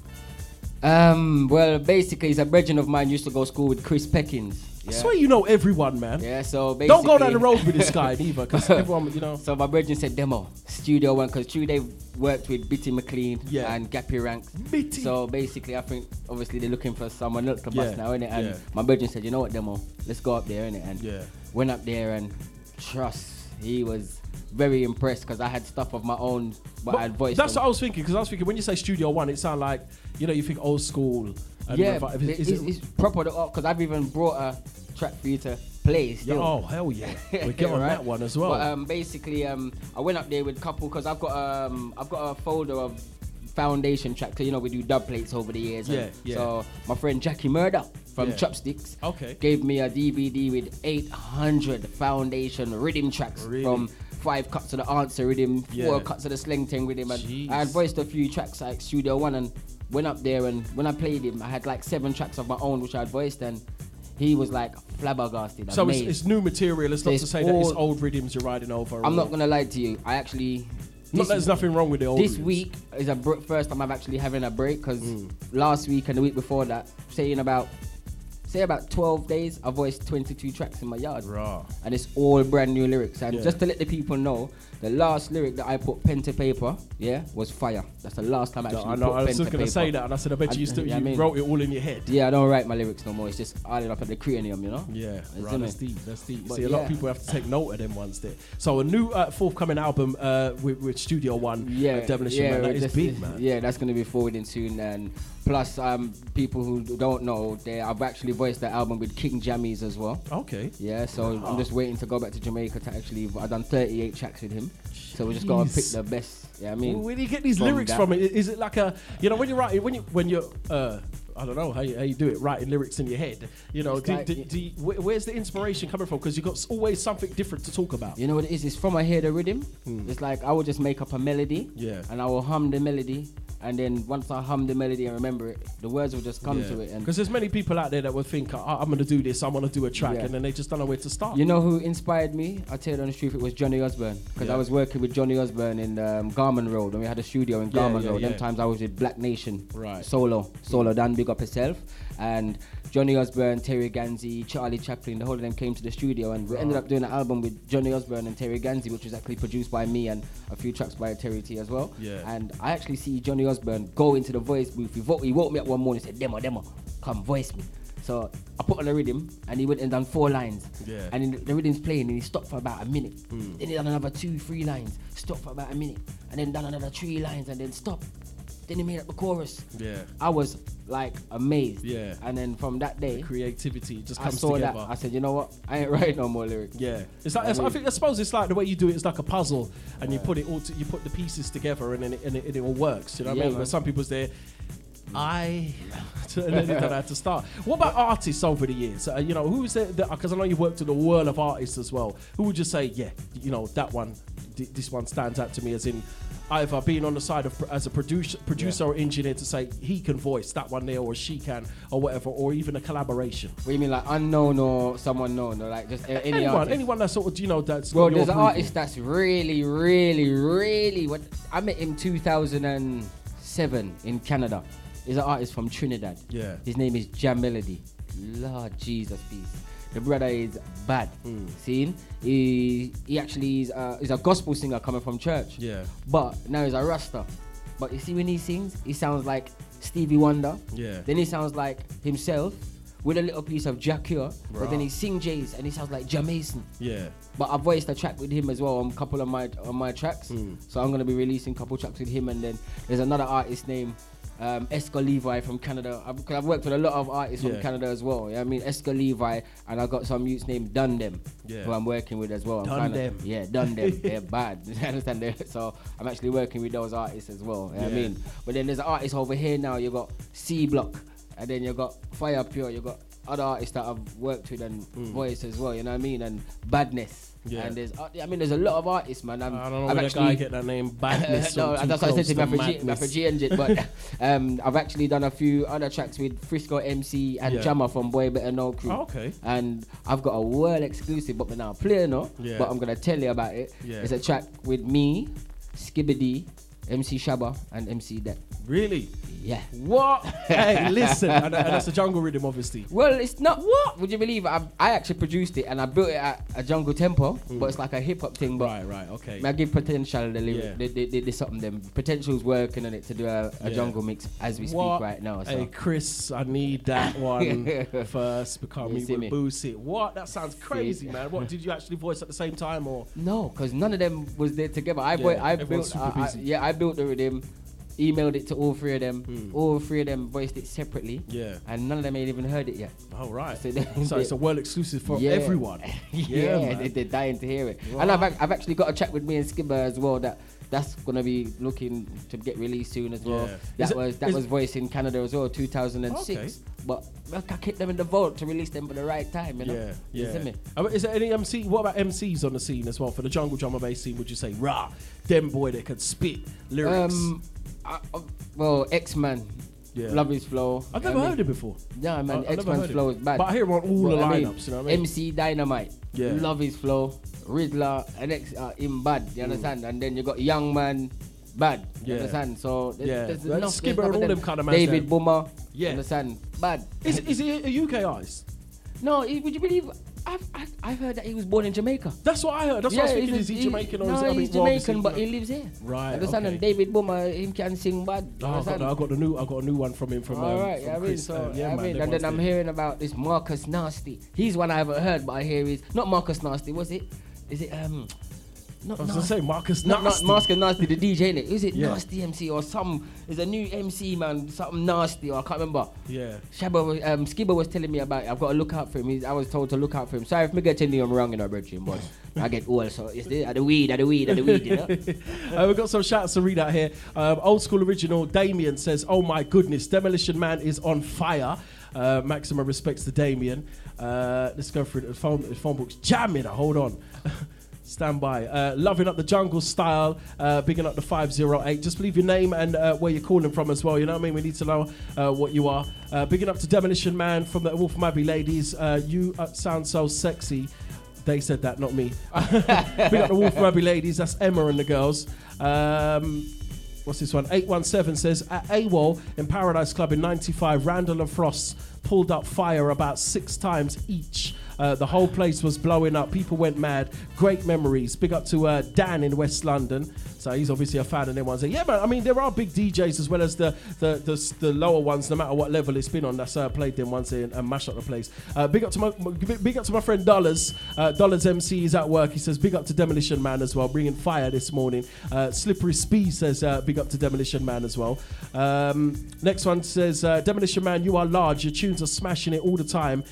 Well, basically, he's a brethren of mine, used to go to school with Chris Peckins. Yeah. I swear you know everyone, man. Yeah, so basically... Don't go down the road with this guy either, because everyone, you know... So my brethren said, Demo, Studio One, because true, they've worked with Bitty McLean and Gappy Ranks. Bitty. So basically, I think, obviously, they're looking for someone else to bust now, innit? And my brethren said, you know what, Demo, let's go up there, innit? And went up there and trust, he was very impressed, because I had stuff of my own, but I had voiced. That's what I was thinking, because I was thinking, when you say Studio One, it sounds like, you know, you think old school. And it's proper, because I've even brought a track for you to play still. Oh, hell yeah. We'll get on that one as well. But basically, I went up there with a couple, because I've got a folder of foundation tracks. So, you know, we do dub plates over the years. So my friend Jackie Murder from Chopsticks gave me a DVD with 800 foundation rhythm tracks from 5 cuts of the answer rhythm, 4 cuts of the slang thing rhythm. And I had voiced a few tracks like Studio One, and went up there, and when I played him, I had like 7 tracks of my own which I had voiced, and he was like flabbergasted. So it's new material. It's not to say that it's old rhythms you're riding over. I'm not gonna lie to you. I actually. There's nothing wrong with the old. This week is first time I'm actually having a break, because last week and the week before that, say about 12 days, I voiced 22 tracks in my yard. Raw. And it's all brand new lyrics. And just to let the people know, the last lyric that I put pen to paper, was Fire. That's the last time I actually put pen to paper. I was just going to say that, and I said, I bet you wrote it all in your head. Yeah, I don't write my lyrics no more. It's just added up at the cranium, you know? Yeah, right, that's deep. See, a lot of people have to take note of them ones there. So a new forthcoming album with Studio One, Demolition Man, that is big, man. Yeah, that's going to be forwarding soon. And plus, people who don't know, I've actually voiced that album with King Jammies as well. Okay. Yeah, so I'm just waiting to go back to Jamaica to actually. I've done 38 tracks with him. So we just got to pick the best. Yeah, I mean, where do you get these lyrics from? Is it like a, you know, when you're writing, when you're I don't know how you do it, writing lyrics in your head. You know, where's the inspiration coming from? Because you've got always something different to talk about. You know what it is? It's from I hear the rhythm. It's like I will just make up a melody. Yeah. And I will hum the melody. And then once I hum the melody and remember it, the words will just come to it. Because there's many people out there that would think, I'm going to do this, I'm going to do a track, and then they just don't know where to start. You know who inspired me? I'll tell you the truth, it was Johnny Osbourne. Because I was working with Johnny Osbourne in Garman Road, and we had a studio in Garman Road. Them times I was with Black Nation. Right. Solo, Dan, big up himself. And Johnny Osbourne, Terry Ganzi, Charlie Chaplin, the whole of them came to the studio, and we ended up doing an album with Johnny Osbourne and Terry Ganzi, which was actually produced by me and a few tracks by Terry T as well. Yeah. And I actually see Johnny Osbourne go into the voice booth. He woke me up one morning and said, Demo, come voice me. So I put on the rhythm, and he went and done 4 lines. Yeah. And the rhythm's playing, and he stopped for about a minute. Then he done another 2-3 lines, stopped for about a minute, and then done another 3 lines, and then stopped. Then he made up the chorus. Yeah. I was like amazed. Yeah. And then from that day, the creativity just comes together. That. I said, you know what? I ain't writing no more lyrics. Yeah. It's like I suppose it's like the way you do it. It's like a puzzle, and you put it all. You put the pieces together, and then it all works. You know what I mean? But some people's there. And then you don't have to start. What about artists over the years? You know, who is there? Because I know you've worked with a world of artists as well. Who would you say, you know, that one, this one stands out to me as in either being on the side of as a producer or engineer to say he can voice that one there or she can or whatever, or even a collaboration. What do you mean, like unknown or someone known, or like just any artist? Anyone that sort of, you know, that's. Well, there's an artist that's really, really, really. I met him 2006. 7 in Canada. He's an artist from Trinidad. Yeah. His name is Jam Melody. Lord Jesus, peace. The brother is bad. See? He actually is a gospel singer coming from church. Yeah. But now he's a Rasta. But you see when he sings, he sounds like Stevie Wonder. Yeah. Then he sounds like himself with a little piece of Jack Cure. But then he sings J's and he sounds like Jamason. Yeah. But I voiced a track with him as well on a couple of my tracks. So I'm gonna be releasing a couple tracks with him, and then there's another artist named Eska Levi from Canada. I've worked with a lot of artists from Canada as well. Yeah, I mean Eska Levi, and I got some youths named Dundem, who I'm working with as well. Dundem. Dundem. They're bad. You understand? So I'm actually working with those artists as well. You know what I mean? But then there's an artist over here now. You got C Block, and then you got Fire Pure. You got other artists that I've worked with and voiced as well. You know what I mean? And Badness. Yeah. And there's a lot of artists, man. I don't know where the guy get that name, Badness. No, that's what I said to him, for G and but I've actually done a few other tracks with Frisco MC and Jammer from Boy Better Know Crew. Oh, okay. And I've got a world exclusive, but now play no. Yeah. But I'm gonna tell you about it. Yeah. It's a track with me, Skibbity, MC Shabba, and MC Deck. Really? Yeah. What? Hey, listen. And that's a jungle rhythm, obviously. Well, it's not. What? Would you believe I actually produced it and I built it at a jungle tempo, but it's like a hip hop thing. But right, okay. I give Potential the lyric. There's something them. Potential's working on it to do a jungle mix as we speak right now. So. Hey, Chris, I need that one first. Become me with Boosie. What? That sounds crazy, man. What, did you actually voice at the same time or? No, because none of them was there together. I built the rhythm. Emailed it to all three of them. All three of them voiced it separately. Yeah. And none of them ain't even heard it yet. Oh, right. So it's a world exclusive for everyone. They're dying to hear it. Wow. And I've actually got a track with me and Skibber as well that's gonna be looking to get released soon as well. Yeah. That was voiced in Canada as well, 2006. Okay. But I kept them in the vault to release them for the right time, you know? Yeah. Is there any MC? What about MCs on the scene as well for the jungle drum and bass scene? Would you say, them boy that could spit lyrics? Well, X-Man. Yeah. Love his flow. I've never heard it before. Yeah, man. X-Man's flow is bad. But I hear him on all the lineups, you know what I mean? MC Dynamite. Yeah. Love his flow. Riddler and him bad. You understand? And then you got Young Man bad. You understand? So there's enough. Skipper and all them kind of man. David Boomer. You understand? Bad. Is he a UK artist? No, would you believe? I've heard that he was born in Jamaica. That's what I heard. That's what I was thinking. Is he Jamaican or is he? He's Jamaican, but he lives here. Right. Understand? And David Boomer, him can sing bad. I got a new one from him. All right. From Chris. And then I'm hearing about this Marcus Nasty. He's one I haven't heard, but I hear he's not Marcus Nasty. Was it? Is it I was gonna say Marcus Nasty. Not Marcus Nasty, the DJ, innit? Is it Nasty MC or some? There's a new MC, man, something nasty, or I can't remember. Yeah. Shabba, Skibber was telling me about it. I've got to look out for him. I was told to look out for him. Sorry if me get any wrong in our brethren, but I get old, so it's the weed, you know? We've got some shouts to read out here. Old School Original, Damien says, oh my goodness, Demolition Man is on fire. Maximum respects to Damien. Let's go through the phone books. Jamming, hold on. Stand by. Loving up the jungle style. Bigging up the 508. Just leave your name and where you're calling from as well. You know what I mean? We need to know what you are. Bigging up to Demolition Man from the Wolfram Abbey ladies. You sound so sexy. They said that, not me. Big up the Wolfram Abbey ladies. That's Emma and the girls. What's this one? 817 says, at AWOL in Paradise Club in 95, Randall and Frost pulled up fire about 6 times each. The whole place was blowing up. People went mad. Great memories. Big up to Dan in West London. So he's obviously a fan of them ones. Yeah, man. I mean, there are big DJs as well as the lower ones, no matter what level it's been on. That's played them once and mash up the place. Big up to my friend Dollars. Dollars MC is at work. He says big up to Demolition Man as well, bringing fire this morning. Slippery Speed says big up to Demolition Man as well. Next one says Demolition Man, you are large. Your tunes are smashing it all the time.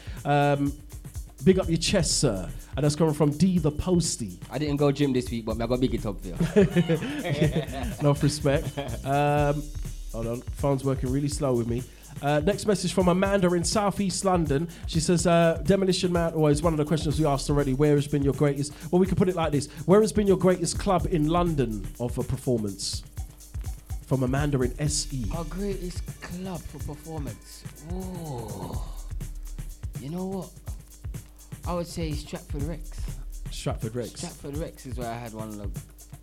Big up your chest, sir. And that's coming from D the Postie. I didn't go gym this week, but I got big it up there. Enough respect. Hold on, phone's working really slow with me. Next message from Amanda in Southeast London. She says, Demolition Man, or is one of the questions we asked already, where has been your greatest, well, we could put it like this. Where has been your greatest club in London of a performance? From Amanda in SE. Our greatest club for performance? Oh, you know what? I would say Stratford Rex. Stratford Rex. Stratford Rex is where I had one of the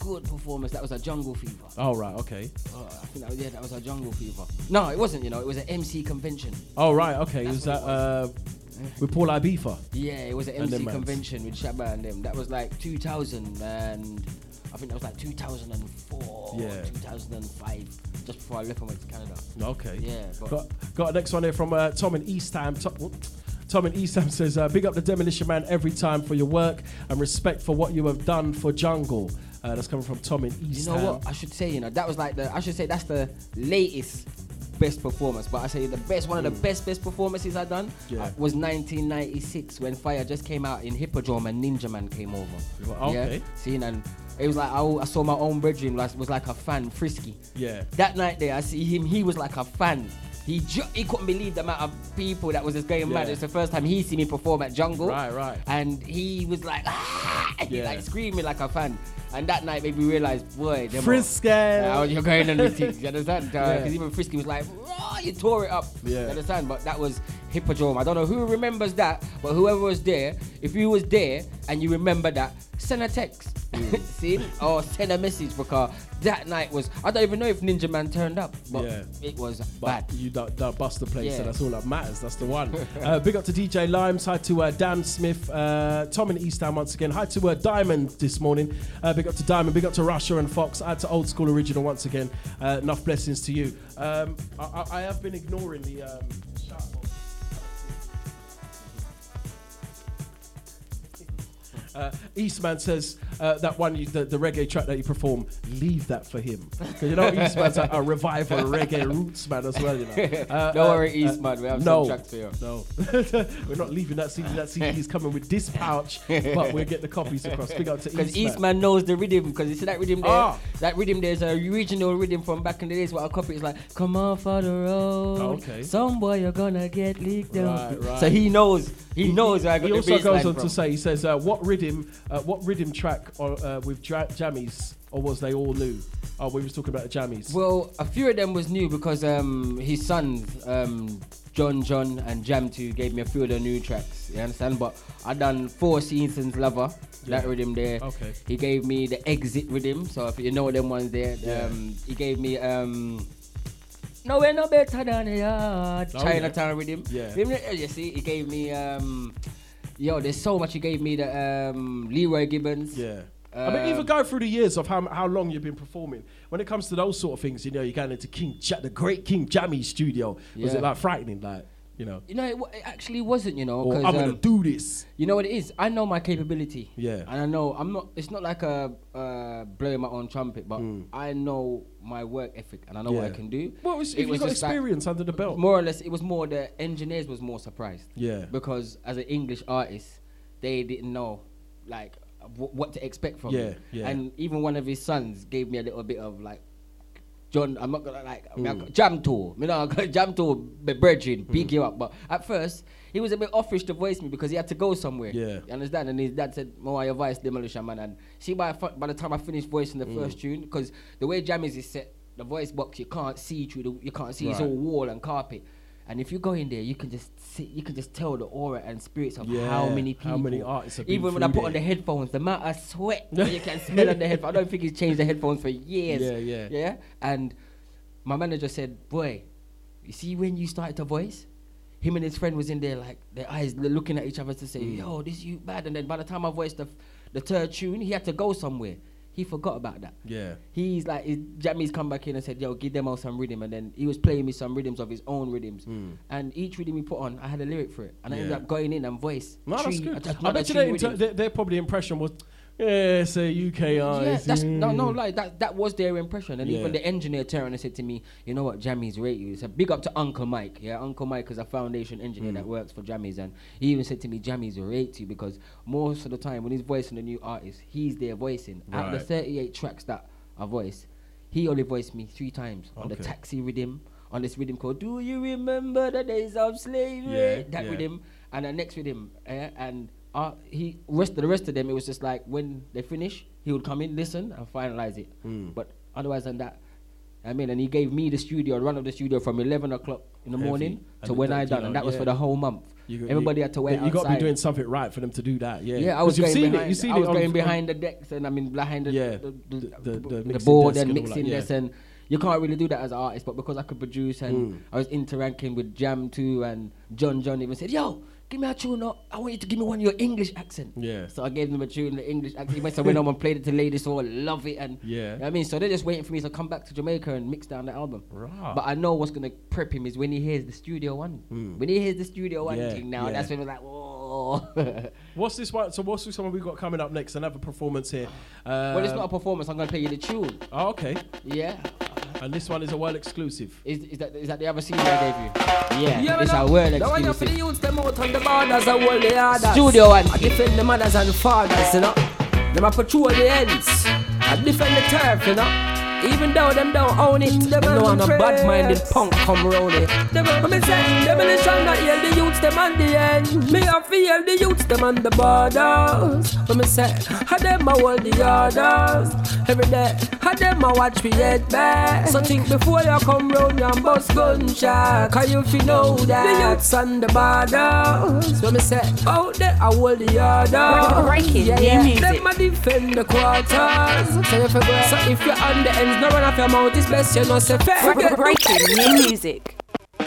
good performance. That was a Jungle Fever. Oh, right, okay. I think that was a Jungle Fever. No, it wasn't. It was an MC convention. Oh, right, okay. Was that with Paul Ibiza? Yeah, it was an And MC them mans. convention with Shabba and them. That was like 2000 and I think that was like 2004, Yeah. 2005, just before I left and went to Canada. Okay. Yeah, but Got a next one here from Tom in Eastham. Tom in Eastham says, big up the Demolition Man every time for your work and respect for what you have done for Jungle. That's coming from Tom in Eastham. you know what? I should say, that was like I should say that's the latest best performance, but I say the best, one of the best performances I've done was 1996 when Fire just came out in Hippodrome and Ninja Man came over. Okay. Yeah? See, and it was like I saw my own brethren was like a fan, Frisky. Yeah. That night there, I see him. He was like a fan. He couldn't believe the amount of people that was just going mad. It's the first time he see me perform at Jungle. Right. And he was like, he Yeah. like screaming like a fan. And that night made me realize, boy, Frisky. you're going on the things, you understand? Because Yeah. even Frisky was like, "Raw," you tore it up. Yeah. You understand? But that was Hippodrome. I don't know who remembers that, but whoever was there, if you was there and you remember that, send a text. See? Or send a message, because that night was, I don't even know if Ninja Man turned up, but it was bad. But you don't bust the place, Yeah. so that's all that matters. That's the one. Big up to DJ Limes. Hi to Dan Smith. Tom in Eastham once again. Hi to Diamond this morning. Big up to Diamond. Big up to Russia and Fox. Hi to Old School Original once again. Enough blessings to you. I have been ignoring the shout box. Eastman says that one, the reggae track that you perform, leave that for him. Because you know Eastman's a revival reggae roots man as well. You know. Don't worry, Eastman, we have some tracks for you. No, we're not leaving that CD. That CD is coming with this pouch, but we'll get the copies across. Big up to Eastman. Because Eastman knows the rhythm, because you see that rhythm there? Ah. That rhythm there's a original rhythm from back in the days. What I copy is like, come on for the road. Oh, okay. Some boy you're gonna get leaked out. Right. So he knows where I got He the also bass goes line on from. to say, he says, what rhythm track with Jammies, or was they all new? Oh, we was talking about the Jammies. Well, a few of them was new because his sons, John and Jam 2 gave me a few of the new tracks, you understand? But I done 4 Seasons Lover, that rhythm there. Okay. He gave me the Exit rhythm, so if you know them ones there. He gave me No, we're no better than the yard. Chinatown rhythm. Yeah. You see, he gave me there's so much. He gave me the Leroy Gibbons. Yeah. I mean, even go through the years of how long you've been performing. When it comes to those sort of things, you know, you're going into the great King Jammy studio. Was it like frightening, like, you know? You know, it actually wasn't, you know. Or 'cause, I'm going to do this. You know what it is? I know my capability. Yeah. And I know it's not like blowing my own trumpet, but I know my work ethic and I know what I can do. Well, if you've got just like, experience under the belt. more or less, it was more the engineers was more surprised. Yeah. Because as an English artist, they didn't know, like, what to expect from me. Yeah. And even one of his sons gave me a little bit of, like, John, I'm not gonna Jam Tour. You know, Jam Tour, brethren, pick you up. But at first, he was a bit offish to voice me because he had to go somewhere. Yeah. You understand? And his dad said, "Mo, your voice, Demolition Man." And see, by the time I finished voicing the first tune, because the way Jammies is set, the voice box you can't see through. You can't see. It's all wall and carpet. And if you go in there, you can just see, you can just tell the aura and spirits of how many people, how many artists have been even when I through put on there. the headphones, the amount of sweat that you can smell on the headphones. I don't think he's changed the headphones for years. Yeah. And my manager said, "Boy, you see when you started to voice, him and his friend was in there like their eyes looking at each other to say, yo, this you bad." And then by the time I voiced the third tune, he had to go somewhere. He forgot about that. Yeah. He's like, Jammies come back in and said, "Yo, give them all some rhythm." And then he was playing me some rhythms of his own rhythms. And each rhythm he put on, I had a lyric for it. And I ended up going in and voice. No, that's three- good. I another bet you three their probably impression was, yeah, it's a UK Yeah, artist. that's that was their impression. And Yeah. even the engineer turned and said to me, "You know what, Jammies rate you." So big up to Uncle Mike. Yeah, Uncle Mike is a foundation engineer that works for Jammies, and he even said to me, "Jammies rate you," because most of the time when he's voicing a new artist, he's there voicing. Out of the 38 tracks that I voiced, he only voiced me 3 times on the Okay. Taxi rhythm, on this rhythm called "Do You Remember the Days of Slavery?" Yeah, that yeah. rhythm, and the next rhythm, and the rest of them, it was just like when they finish, he would come in, listen, and finalize it. But otherwise than that, I mean, and he gave me the studio, run of the studio from 11 o'clock in the morning to when I done, and that was for the whole month. Everybody had to wait outside. You got to be doing something right for them to do that. Yeah, yeah. I was going behind the decks, and I mean behind the board and mixing this, and you can't really do that as an artist. But because I could produce and I was interacting with Jam too, and John even said, "Yo, give me a tune. I want you to give me one of your English accent." Yeah. So I gave them a tune in the English accent. He went home and played it to ladies who all love it, and you know what I mean, so they're just waiting for me to come back to Jamaica and mix down the album. Right. But I know what's gonna prep him is when he hears the studio one. When he hears the studio one thing now, that's when we're like, whoa. What's this one? So what's this one we got coming up next? Another performance here. Well, it's not a performance. I'm gonna play you the tune. Oh, okay. Yeah. And this one is a world exclusive. Is that the other CD I gave you? Yeah. It's a world exclusive. The one for the youths, them out on the borders, a world the others. Studio one. I defend the mothers and fathers, you know. Them a patrol the ends. I defend the turf, you know. Even though them don't own it, them know I'm a bad-minded punk come round it. Them me say, them in the strong not heal the youths, them on the end. Me a feel the youths, them on the borders. But me say, how them a hold the orders. Every day, how them a watch me head back. So think before you come round and bust gunshot. Cause you feel know that the youths on the borders. But me say, out there I hold the orders. Breaking new music. Them a defend the quarters. So if you're on the ends, no run off your mouth, it's best you know say fair. Breaking new music.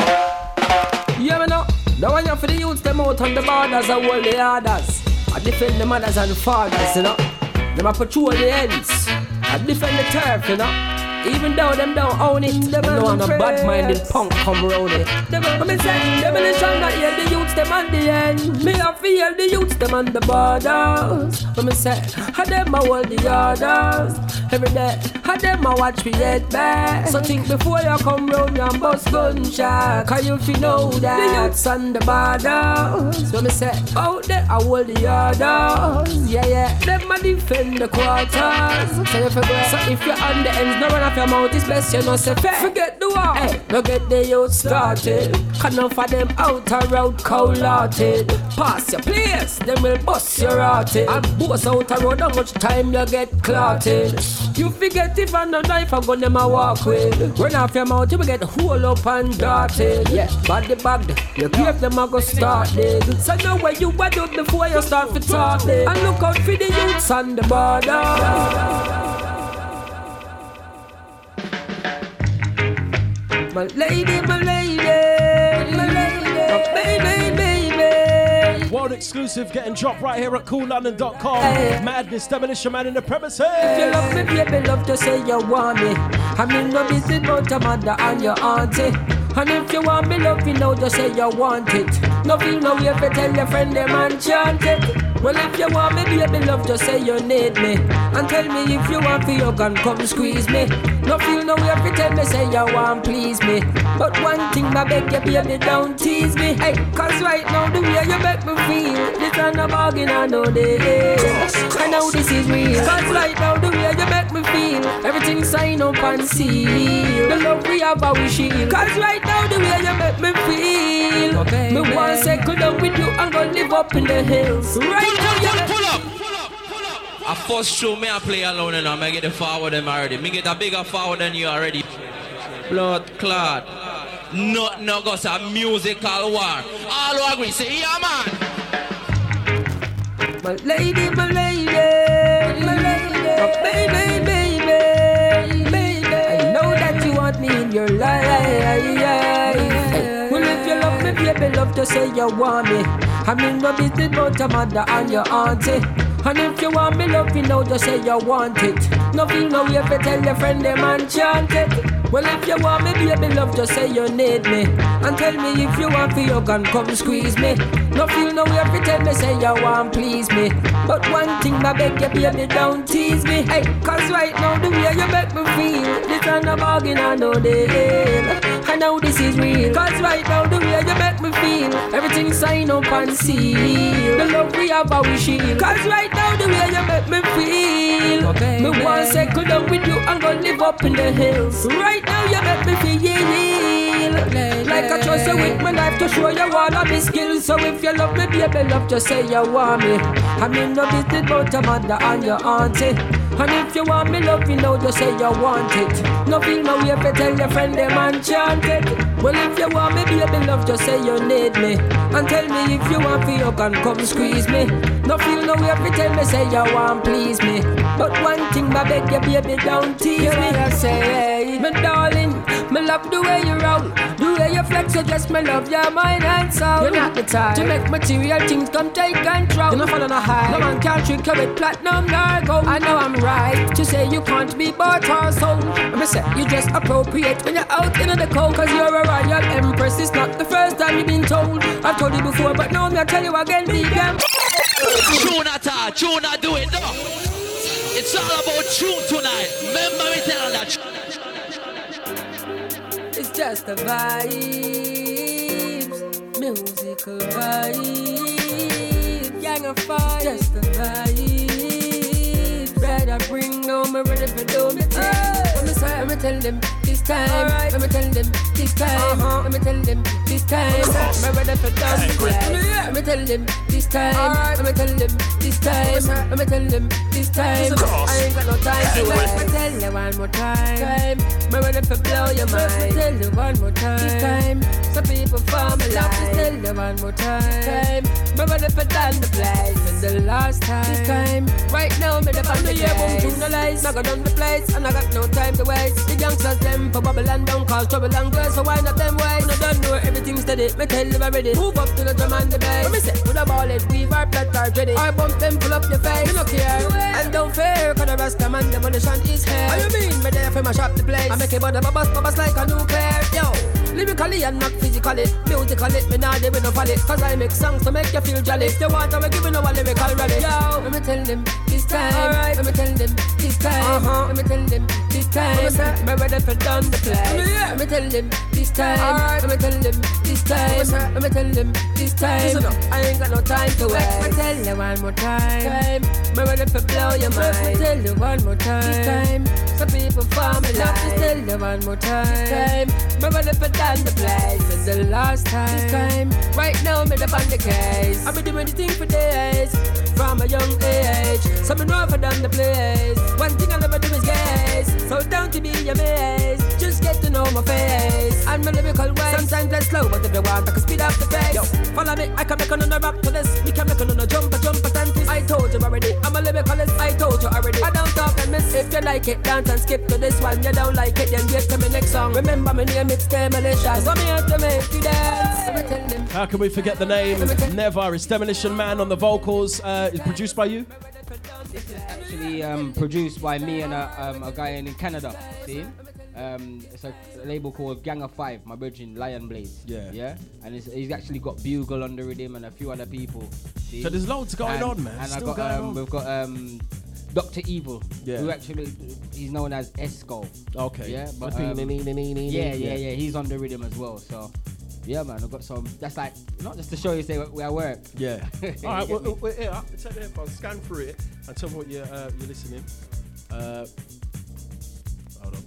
Yeah, me know. The one you for the youths, them out on the borders, I hold the others. I defend the mothers and the fathers, you know. Them a patrol the ends. I defend the turf, you know. Even though them don't own it, them know I'm a bad-minded punk come round it. Them me say, them in the strong not heal the youths, them on the end. Me a feel the youths, them on the borders. But me say, how them a hold the orders. Every day, how them a watch me head back. So think before you come round and bust gunshot. Cause you feel know that the youths on the borders. So me say, out there I hold the orders. Yeah. Them a defend the quarters. So if you're on the ends, no run off your mouth, it's best you know say fair. Forget the war, no get the youth started. Cause none for them out a road cold-hearted. Pass your place, them will bust your hearted. And boss out a road, how much time you get clotted. You forget if I'm no knife, I'm gonna them a walk with. Run off your mouth, you will get hole up and darted. Yeah, body bagged, you give them a go start it. So know where you a do before you start for talking. And look out for the youths on the border. My lady, my baby. World exclusive getting dropped right here at CoolLondon.com. Madness, Demolition Man in the premises. If you love me, baby, love to say you want me. I mean, no visit about your mother and your auntie. And if you want me, love you know, just say you want it. No feel no way to tell your friend them and chant it. Well, if you want me, baby, love, just say you need me. And tell me if you want for your gun, come squeeze me. No feel no way to tell me, say you want please me. But one thing I beg you, baby, don't tease me. Hey, cause right now the way you make me feel, this ain't a bargain, I know this. I know this is real. Cause right now the way you make me feel, everything sign up and seal. The love we have, how we shield. Cause right now the way you make me feel, okay, me want to settle down with you and go live up in the hills. Right now you pull up. I first show me I play alone and I get the forward them already. Me get a bigger forward than you already. Blood clot. Not got a musical war. All who agree say yeah man. My lady, my baby. I know that you want me in your life. Well, if you love me, baby, love to say you want me. I mean, no business about your mother and your auntie. And if you want me love, you know, just say you want it. No feel no way to tell your friend them and chant it. Well, if you want me, baby, love, just say you need me. And tell me if you want for your gun, come squeeze me. No feel no way to tell me, say you want please me. But one thing I beg you, baby, don't tease me. Hey, cause right now the way you make me feel, this ain't a bargain, I know this. I know this is real. Cause right now the way you make me feel, everything sign up and seal. The love we have, how we shield. Cause right now the way you make me feel, okay, me want to settle down with you and go live up in the hills. Right now you make me feel like I trust you with my life to to show you all of me skills. So if you love me, baby, love, just say you want me. I mean, no business about your mother and your auntie. And if you want me love, you know, just say you want it. No feel no way if you tell your friend them and chant it. Well, if you want me, baby, love, just say you need me. And tell me if you want me, you can come squeeze me. No feel no way if you tell me, say you want please me. But one thing, I beg you, baby, don't tease me. I say, hey, my darling, me love the way you roll, the way you flex, you just me love your mind and soul. You're not the type to make material things come take control. You're not fun on a high, no man can trick you with platinum narco. I know I'm right to say you can't be bought or sold. I'm say you just appropriate when you're out in the cold. Cause you're a royal empress, it's not the first time you've been told. I've told you before, but now me I tell you again, big game. Tune not do it, no. It's all about tune tonight. Remember me telling that. It's just a vibe, musical vibe, gang of five, just a vibe. Better bring no me ready for do me thing. Let me say, let me tell them this time. Right. Let me tell them this time. Let me tell them this time. Me ready for do me thing. Let me tell them this time. Let me tell them this time. Let me tell them this time. I ain't got no time to wait. Let me tell you one more time. Me ready for blow your mind. Let me tell you one more time. This time, some people form a lie. Let me tell you one more time. Me ready for down the place. And the last time. This time, right now me the on the year boom tune the lights. I got down the place and I got no time to waste. The youngsters them for bubble and don't cause trouble and grace. So why not them ways? I don't know everything's steady. Me tell you already. Move up to the drum and the bass. Let me say, put a ball it, weave our plot our dready. I bump them, pull up your face. You look here and don't fear. Cause the rest come and demolition is here. How you mean? Me there for my shop the place. I make it bubble bubbles like a nuclear. Yo, lyrically and not physically. Musically, me not there with no folly. Cause I make songs to make you feel jolly. If you want, I'm giving no a lyrical rally. Yo, let me tell them this time. Alright, let me tell them this time. Let me tell them this time. Me ready for down the place. Let me tell them this time. Alright, let me tell them this time. Let me tell them this time. I ain't got no time to wait. Let me tell you one more time. Me ready for blow your mind. Let me tell you one more time. This time, some people form a lie. Let me tell you one more time. Me ready for down the place. And the last time. This time, right now me the on the case. I be doing the thing for days from a young age. So me know if I done the place. One thing I never do is gaze. So don't you be amazed. Just get to know my face and my lyrical ways. Sometimes they're slow, but if you want, I can speed up the pace. Yo, follow me, I can make another rap to this. We can make another jump and twist. I told you already, I'm a lyricalist. I told you already, I don't talk and miss. If you like it, dance and skip to this one. You don't like it, then wait till my next song. Remember my name, it's Demolition. So I'm here to make you dance. How can we forget the name? Never. It's Demolition Man on the vocals. It's produced by you? This is actually produced by me and a guy in Canada. See? It's a label called Gang of Five, my virgin Lion Blaze. Yeah. And he's actually got Bugle on the rhythm and a few other people. See? So there's loads going on, man. And Still going on. We've got Dr. Evil, who actually he's known as Esco. Okay. Yeah, but yeah. He's on the rhythm as well. So. Yeah, man, I've got some. That's like not just to show you say where I work. Yeah. All right. Well, here, take the headphones, scan through it, and tell me what you're listening. Hold on.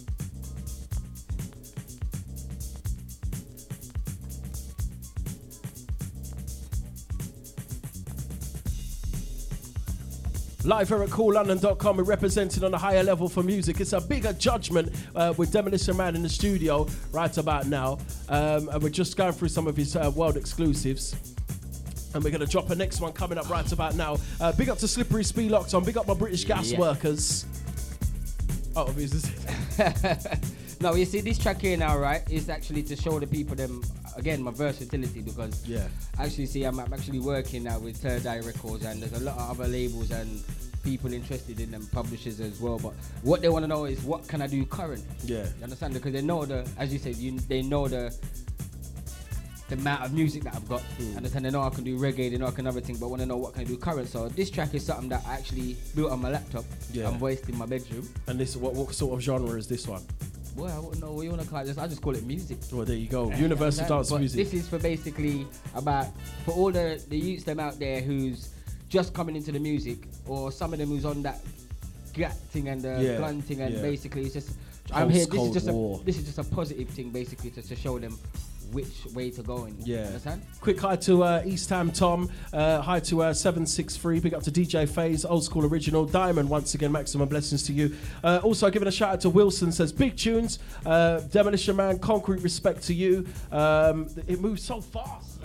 Live here at CoolLondon.com, we're representing on a higher level for music. It's a bigger judgment with Demolition Man in the studio right about now. And we're just going through some of his world exclusives. And we're going to drop a next one coming up right about now. Big up to Slippery Speed on. Big up my British gas workers. Oh, obviously. No, you see, this track here now, right, is actually to show the people them, again, my versatility, because actually, see, I'm actually working now with Third Eye Records, and there's a lot of other labels and people interested in them, publishers as well. But what they want to know is, what can I do current? Yeah. You understand? Because they know as you said, they know the amount of music that I've got. Understand? They know I can do reggae, they know I can everything, but want to know what can I do current. So this track is something that I actually built on my laptop and voiced in my bedroom. And this, what sort of genre is this one? Well, I wouldn't know what you want to call it. I just call it music. Well, there you go. Universal dance music. This is for basically for all the youths them out there who's just coming into the music, or some of them who's on that grat thing and the gun thing, and basically it's just I'm here. This is just a positive thing, basically, to show them which way to go in. Yeah. Understand? Quick hi to East Ham Tom. Hi to 763. Big up to DJ FaZe, Old School Original. Diamond, once again, maximum blessings to you. Also giving a shout out to Wilson, says big tunes. Demolition Man, concrete respect to you. It moves so fast.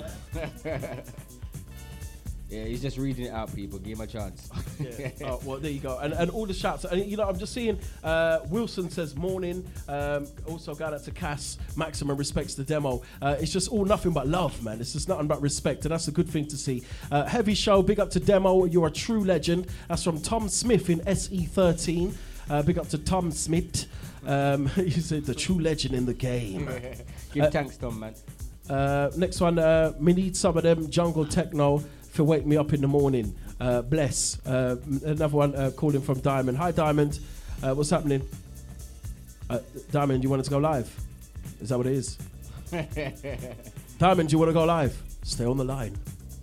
Yeah, he's just reading it out, people. Give him a chance. Yeah. Oh, well, there you go. And all the shouts. And, you know, I'm just seeing Wilson says morning. Also, going out to Cass. Maximum respects the demo. It's just all nothing but love, man. It's just nothing but respect. And that's a good thing to see. Heavy show. Big up to Demo. You're a true legend. That's from Tom Smith in SE13. Big up to Tom Smith. He said the true legend in the game. Give thanks, Tom, man. Next one. Me need some of them jungle techno for wake me up in the morning. Bless. Another one calling from Diamond. Hi, Diamond. What's happening? Diamond, you wanted to go live? Is that what it is? Diamond, you want to go live? Stay on the line.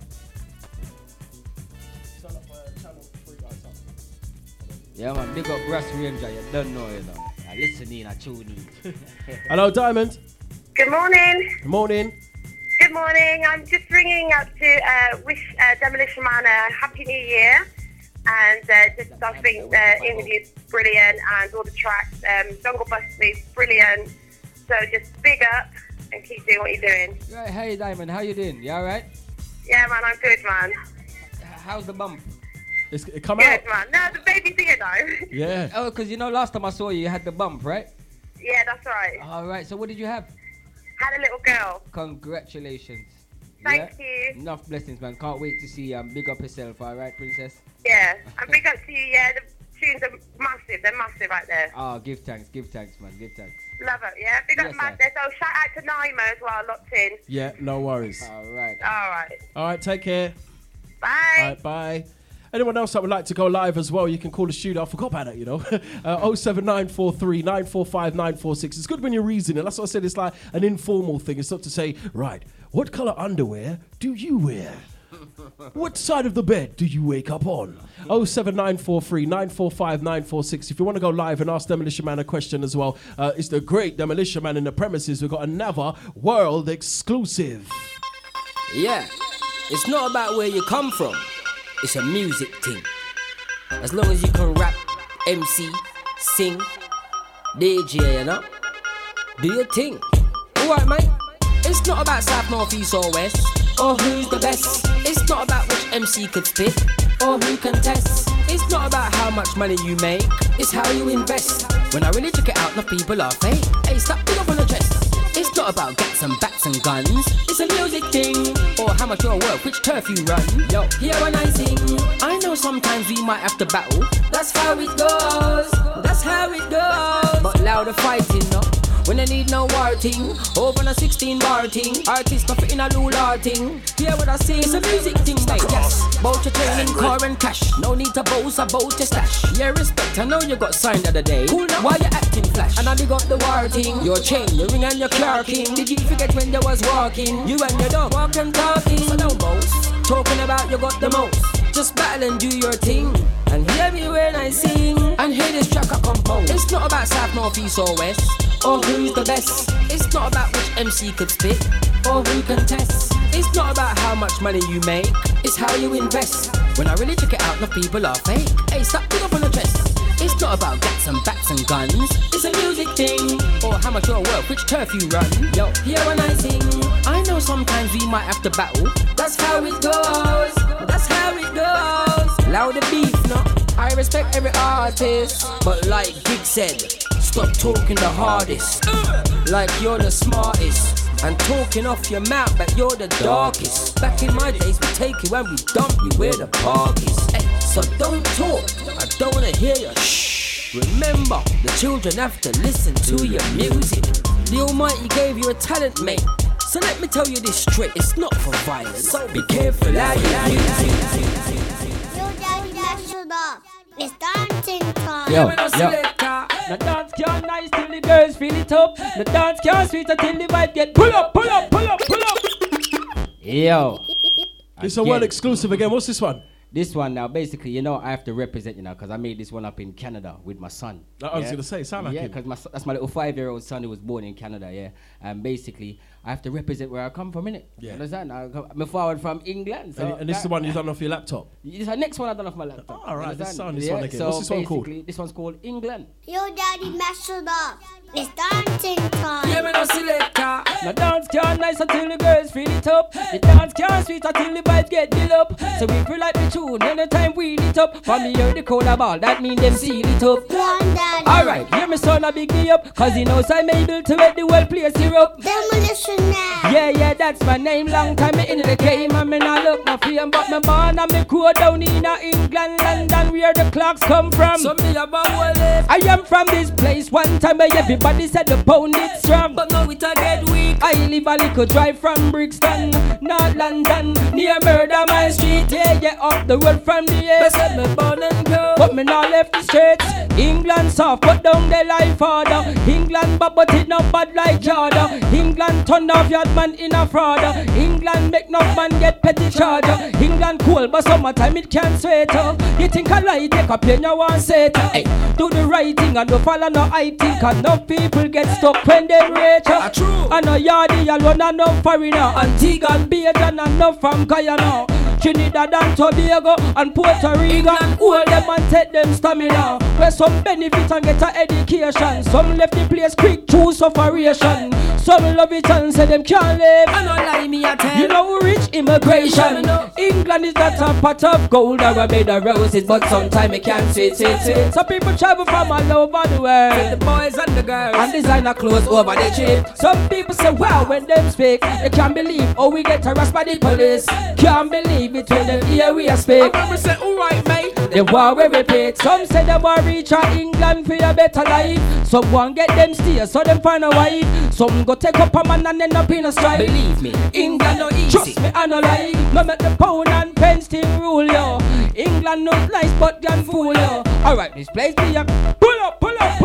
Yeah, man. Big up Brass Ranger. You don't know, you know. I listen in, I tune in. Hello, Diamond. Good morning. Good morning. Good morning. I'm just ringing up to wish Demolition Man a happy new year. And just I think the interview's brilliant and all the tracks. Jungle Bus is brilliant. So just big up and keep doing what you're doing. Right, hey Diamond, how you doing? You alright? Yeah, man, I'm good, man. How's the bump? It come Good, out. man. No, the baby's here though. Yeah. Oh, because you know last time I saw you, you had the bump, right? Yeah, that's right. Alright, so what did you have? Had a little girl. Congratulations. Thank you. Enough blessings, man. Can't wait to see you. Big up yourself, alright, princess? Yeah, and big up to you. Yeah, the tunes are massive. They're massive right there. Oh, give thanks, man. Give thanks. Love it, yeah. Big up Yes, Madness. Oh, shout out to Naima as well, locked in. Yeah, no worries. Alright. All right. All right, take care. Bye. All right, bye. Anyone else that would like to go live as well, you can call the studio. I forgot about it, you know. 07943 945 946. It's good when you're reasoning. That's what I said. It's like an informal thing. It's not to say, right, what colour underwear do you wear? What side of the bed do you wake up on? 07943 945 946. If you want to go live and ask Demolition Man a question as well, it's the great Demolition Man in the premises. We've got another world exclusive. Yeah, it's not about where you come from. It's a music thing. As long as you can rap, MC, sing, DJ, you know, do your thing. Alright, mate. It's not about South, North, East or West, or who's the best. It's not about which MC could spit, or who can test. It's not about how much money you make, it's how you invest. When I really check it out, the people are fake. Hey, stop, pick up on the chest. It's not about gats and bats and guns. It's a music thing. Or how much you're worth, which turf you run. Yo, hear when I sing. I know sometimes we might have to battle. That's how it goes. That's how it goes. But louder fighting, no. When I need no war thing. Over a 16 bar thing. Artists not in a lular thing. Hear what I sing. It's a music thing, mate. Yes. Bout your training, car and cash. No need to boast about your stash. Yeah, respect. I know you got signed the other day. Cool now. Why you acting flash? And I big up the war thing. Your chain, your ring and your car king. Did you forget when you was walking? You and your dog walk and talking. So don't boast. Talking about you got the most. Just battle and do your thing. And hear me when I sing. And hear this track I compose. It's not about South, North, East or West, or who's the best. It's not about which MC could spit, or who can test. It's not about how much money you make, it's how you invest. When I really check it out, the people are fake. Hey, stop, pick up on the chest. It's not about gats and bats and guns. It's a music thing. Or how much you're worth, which turf you run. Yo, hear when I sing. I know sometimes we might have to battle. That's how it goes. That's how it goes. Louder beef, no. I respect every artist, but like Gig said, stop talking the hardest. Like you're the smartest. And talking off your mouth, but you're the darkest. Back in my days, we take you and we dump you where the park is. Hey, so don't talk, I don't wanna hear you. Shh. Remember, the children have to listen to your music. The Almighty gave you a talent, mate. So let me tell you this straight, it's not for violence. So be careful how you use it. It's dancing time. Yo. The dance can't nice till the girls feel it up. The dance can't sweet until the vibe get pull up, pull up. Yo. It's a world exclusive again. What's this one? This one now, basically, you know, I have to represent, you know, because I made this one up in Canada with my son. I was going to say, sound like yeah, him. because that's my little 5-year-old son who was born in Canada, yeah. And basically, I have to represent where I come from, innit? Yeah. Understand? I'm forward from England. So And this is the one you've done off your laptop? This is the next one I've done off my laptop. Oh, all right, this Understand? one again. So What's this one called? basically, this one's called England. Your daddy messed it up. It's dancing time. Yeah, me no selector. The dance can't nice until the girls feel it up. The dance can't sweet until the vibes get built up. So we feel like the tune anytime we it up. From me hear the cola ball, that mean them seal it up. One daddy. Alright, hear me son a big me up. Cause he knows I'm able to make the world play syrup. Demolition now. Yeah, that's my name. Long time me in the game and me not look no fame. But me born and me grow down in England, London, where the clocks come from. So me about what live. I am from this place. One time where everybody said the pound it's strong. But now it a get weak. I live a little drive from Brixton, North London, near Murder Mile Street. Yeah, up the road from the They east. said me born and grow. But me not left the streets. England soft, put down the life order. England but it not bad like Jordan. England turn off yard man in a fraud. England make no man get petty charge. England cool, but summertime it can't sweat. You think I lie, take a plane, you want set. Hey, do the right thing and don't follow no I think. Enough people get stuck when they reach. True. I know Yardy alone and no foreigner. Antigua and Barbuda and no from Guyana. Trinidad and Tobago and Puerto Rico. All them and take them stamina. Where some benefit and get a education. Some left the place quick through sufferation. Some love it and say them can't live. I don't lie, me a tell. You know rich immigration. England is not a pot of gold or a bed of roses, but sometimes it can't sweet. Some people travel from all over the world. The boys and the girls. And designer clothes over the trip. Some people say, wow, when them speak, they can't believe, oh, we get harassed by the police. Can't believe it when them hear we speak. And we say, alright, mate. They war we repeat. Some say they want reach out England for a better life. Some want get them stay, so them find a wife. Some go take up a man and end up in a strike. Believe me, England no easy. Trust me, I no lie. No make the pound and pence thing rule yo. England no nice, but can fool yo. Alright, this place be a pull up.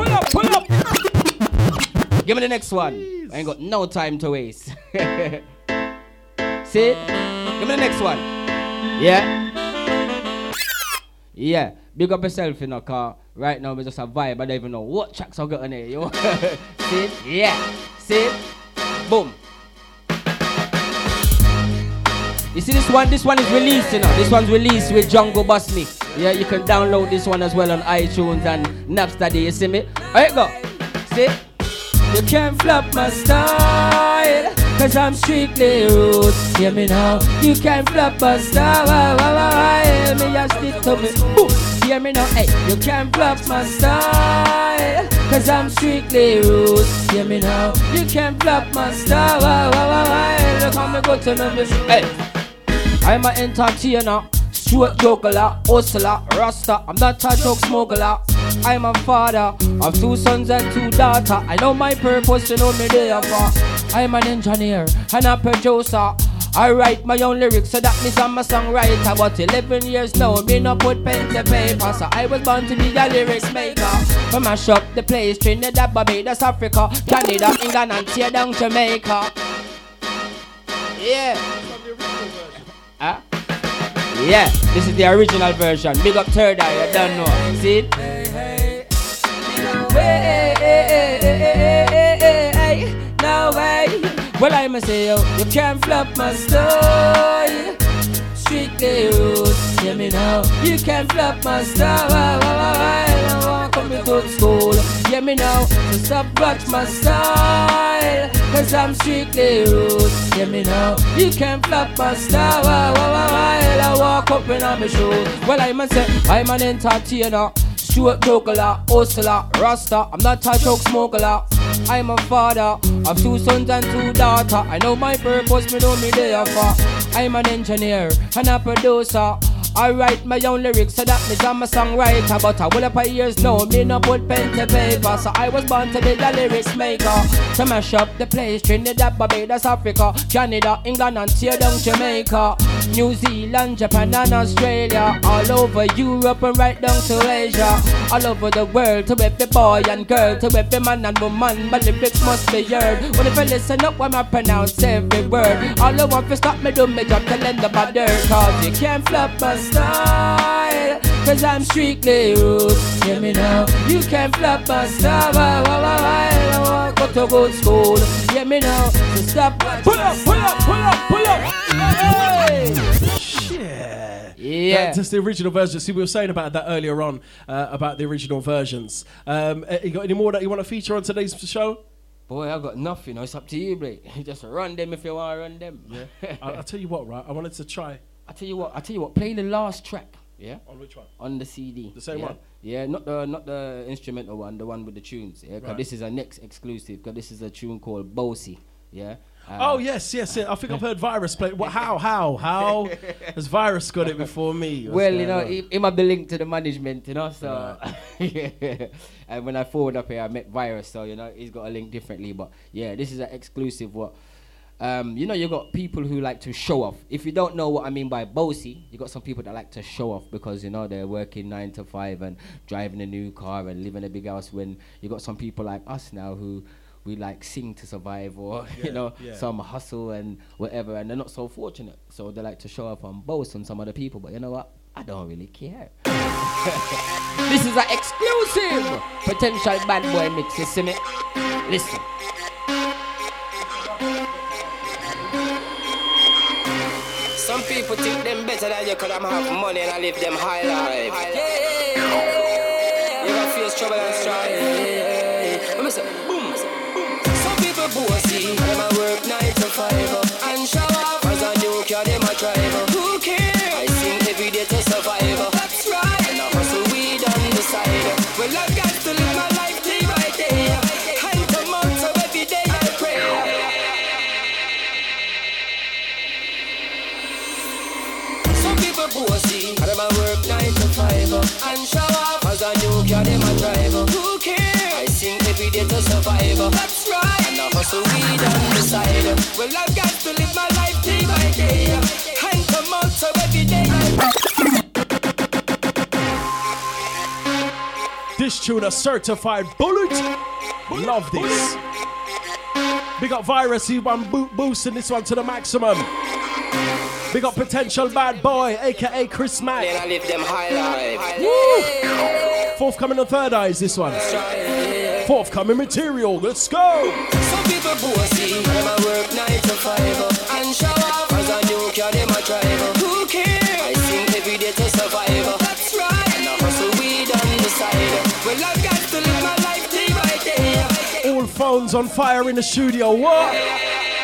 Give me the next one. I ain't got no time to waste. See? Give me the next one. Yeah. Big up yourself in a car. Right now, we just a vibe. I don't even know what tracks I got in here. You see? Yeah. See? Boom. You see this one? This one is released, you know. This one's released with Jungle Busney. Yeah, you can download this one as well on iTunes and Napster. You see me? Alright, go. See? You can't flop my style, cause I'm strictly roots. Hear me now. You can't flop my style. Me just stick to me. Boom. Hear me now. Hey, you can't flop my style, cause I'm strictly roots. Hear me now. You can't flop my style. Look how me go to me. Hey, I'm an entertainer, straight juggler, hustler, rasta. I'm not a drug smuggler. I'm a father of 2 sons and 2 daughters. I know my purpose, you know me there for. I'm an engineer and a producer. I write my own lyrics, so that means I'm a songwriter. But 11 years now, me no put pen to paper. So I was born to be a lyrics maker. I mash up the place, Trinidad, Barbados, Africa, Canada, England, and tear down Jamaica. Yeah. Huh? Yeah, this is the original version. Big up Third Eye, you don't know. See it? No way. Well, I'ma say, yo, you can't flop my style. Strictly roots, hear me now. You can't flop my style. I want to come to school. Hear me now. So stop watch my style, cause I'm strictly roots. Hear me now. You can't flop my style. I walk up in on my shoes. Well, I'ma say, I'm an entertainer, straight juggler, hustler, rasta. I'm not a drug smuggler. I'm a father of 2 sons and 2 daughters. I know my purpose, me know me there for. I'm an engineer and a producer. I write my own lyrics, so that means I'm a songwriter. But I will up a years now, me no put pen to paper. So I was born to be a lyrics maker. To mash up the place, Trinidad, Barbados, Africa, Canada, England, and tear down Jamaica. New Zealand, Japan and Australia, all over Europe and right down to Asia, all over the world, to every boy and girl, to every man and woman, my lyrics must be heard. Well, if I listen up when I pronounce every word, all I want to stop me do me job telling the bother, cause you can't flop my style, cause I'm strictly roots. Hear me now, you can't flop my style, I go to good school. Hear me now, so stop. Pull up, pull up, pull up, pull up. Hey. Yeah. That's the original version. See, we were saying about that earlier on, about the original versions. You got any more that you want to feature on today's show? Boy, I got nothing. It's up to you, Blake. Just run them if you want to run them. Yeah. I'll tell you what, right? I wanted to try. I tell you what. Play the last track. Yeah. On which one? On the CD. The same one. Yeah, not the instrumental one, the one with the tunes. Yeah, because this is a next exclusive. Because this is a tune called Bossy. Yeah. Oh yes. I think I've heard Virus play. What? How has Virus got it before me? Well, you know, he might be linked to the management, you know. So, yeah. And when I forward up here, I met Virus, so you know he's got a link differently. But yeah, this is an exclusive. What? You know, you got people who like to show off. If you don't know what I mean by bossy, you got some people that like to show off because you know they're working 9 to 5 and driving a new car and living in a big house. When you got some people like us now who we like sing to survive, or some hustle and whatever, and they're not so fortunate, so they like to show off and boast on some other people. But you know what? I don't really care. This is an exclusive potential bad boy mix. You see me? Listen. Some people think them better than you, cause them have money and I live them high life. You gonna face trouble and strife. Let me say, boom. Some people bossy, them a work 9 to 5 and show off. As a new car, them a drive. Who cares? I sing every day to survive. That's right. And I hustle weed on the side. Well, I've got to live my life day by day. And come out, so every day I pray. Bossy, and them a work 9 to 5 and show off. As a new car, them a drive. Who cares? I sing every day to survive. That's right. And I hustle weed on the side. Well, I've got to live my life day by day. And come out, so every day This tune a certified bullet. Love this. Big up Virus, he one boosting this one to the maximum. Big up potential bad boy, aka Chris Mack. Then I live them high life. Woo! Forthcoming on Third Eyes, this one. Forthcoming material, let's go. Some people bossy, them a work 9 to 5 and show off. As a new car, them a drive. Who cares? I sing every day to survive. That's right. And I hustle weed on the side. Well, I've got to live my life day by day. All phones on fire in the studio, what?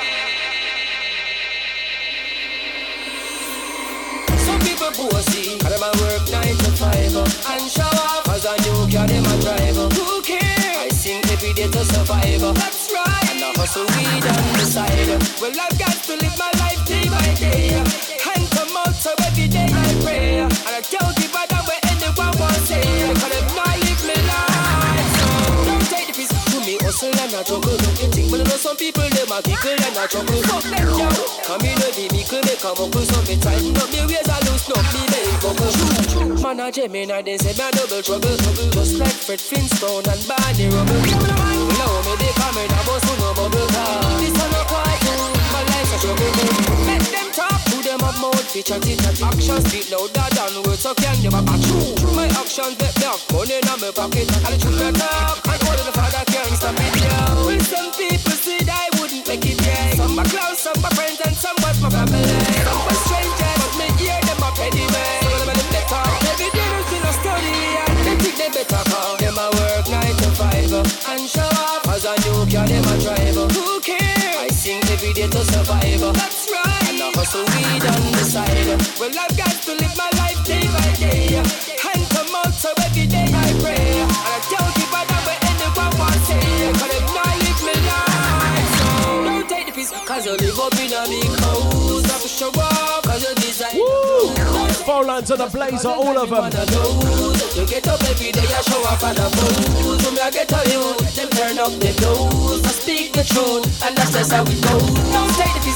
Bossy, and them a work 9 to 5 and show off. As a new car, them a drive. Who cares? I sing every day to survive. That's right. And I hustle weed on the side. Well, I've got to live my life day by day. And come out, so every day I pray. And I don't give a damn what anyone wants to say. Because them not live me life. So don't take the piece to me, hustle and I juggle. You think, but I know some people, them a giggle and I juggle. Fuck them, yo. Come in the vehicle, they come up with something tighten up me ways, I lose no me, they bubble. Man a Gemini, they say me a double trouble. Just like Fred Flintstone and Barney Rubble. Now me they come in a bus with no bubble. This one no quite good, my life's a struggle. Let them talk, who them have mouth, feature chat. Actions speak louder than words, so can them back true. My actions get me up, money in my pocket. And the truth I talk, and all of the father can't stop it, yo. Well, some people said I wouldn't make it, yeah. Some my close, some my friends, and some was my family. Some my strangers, but me hear them a penny man. Some of them a better. Every day they still a study, and they think they better come. Them a work 9 to 5 and show off. As a new car, them a drive. Who cares? I sing every day to survive. That's right. And I hustle weed on the side. Well, I've got to live my life day by day. And come out, so every day I pray. And I don't give a damn what anyone wants to say. Cause them not live me life. So don't take the piece, cause you live up in a big house. Have to show up, cause you design. Phone lines on the blazer, all of them. You get up every day, I show up and I booze. When I get to you, them turn up their nose. I speak the truth, and that's how it goes. Don't take the piece, when I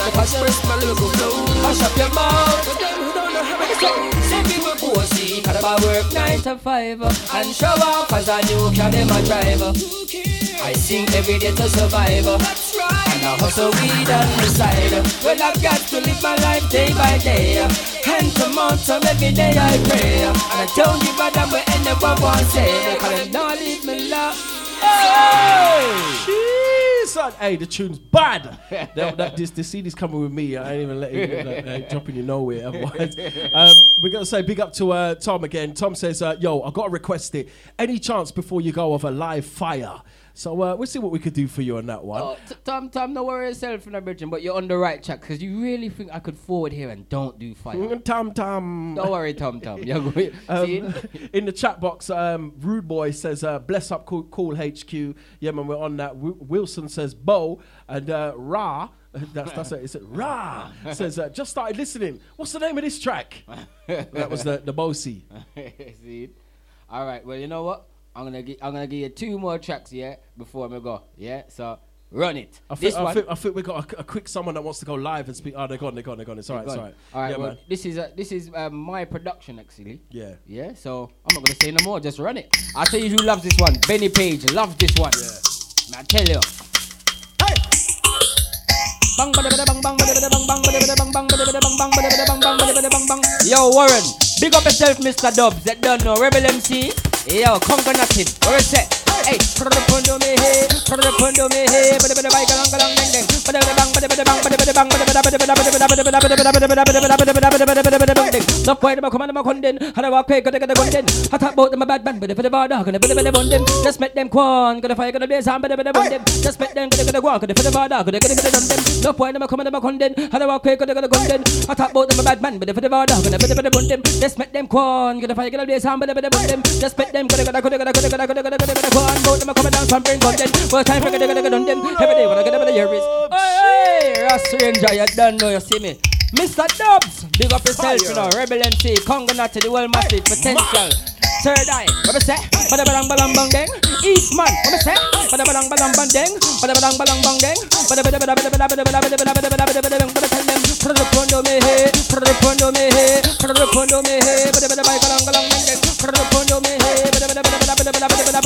cause you express my lyrical flow. Mash up your mouth, for them who don't know how to say. Some people bossy, cause I work 9 to 5 and show off cause I new car them a driver. I sing every day to survive. That's right. And I hustle weed on the side. Well, I've got to live my life day by day. Hand to mountain every day I pray. And I don't give a damn what anyone wants to say. Cause they don't leave me love. Hey! Son. Hey, the tune's bad. The CD's coming with me. I ain't even letting it dropping you nowhere. Otherwise, we're gonna say big up to Tom again. Tom says, "Yo, I gotta request it. Any chance before you go of a live fire?" So we'll see what we could do for you on that one. Oh, Tom, don't worry yourself in the bridging, but you're on the right track because you really think I could forward here and don't do fire. Tom. Don't worry, Tom. In the chat box, Rude Boy says, "Bless up, cool HQ." Yeah, man, we're on that. Wilson says, "Bo," and Ra. That's it. It's Ra says, "Just started listening. What's the name of this track?" That was the Bossy. See? All right. Well, you know what? I'm gonna give you 2 more tracks, yeah, before we go, yeah. So run it. I think we got a quick someone that wants to go live and speak. Oh, they're gone. It's all right. All right. Yeah, well, man. this is my production actually. Yeah. Yeah. So I'm not gonna say no more. Just run it. I'll tell you who loves this one. Benny Page loves this one. Yeah. Man, I tell you. Hey. Bang bang bang bang bang bang bang bang. Yo, Warren, big up yourself, Mr. Dubs. That don't know Rebel MC. Yo, conquer nothing. Where is it? Hey, put the pundo me hey, put the pundo me hey, but the bike along ding ding, but the bang, but the bang, but the bang, but the no point about command my condemn, and I walk quick, got the condemn. I talk about them a bad man, but the bar dog, and the bundem. Just make them quan, got a fire, got a blaze, and the bundem. Just make them get the walk, and the bar dog, got the condemn. No point about command my condemn, and I walk quick, got the condemn. I talk about them a bad man, but the bar dog, and the bundem. Just make them quan, got a fire, got a blaze, and the bundem. Just make them get the both them coming down from brain content. Well, time for get done them. Every day when I get up in the year is hey, Ross Ranger, you don't know, you see me. Mr. Dubs, big up yourself, you know. Rebel MC, Congo Natty, the world massive potential. Third eye, what I say? Bada balang balang bang deng. Eastman, what I say? Bada balang balang bang deng. Bada balang balang bang deng. Bada bada bada bada bada bada bada bada bada bada bada bada tell them. Put the pondo me hey, put the pondo me hey, put the pondo me hey. Bada bada bada balang balang bang deng. Put the pondo me hey, bada bada bada bada bada bada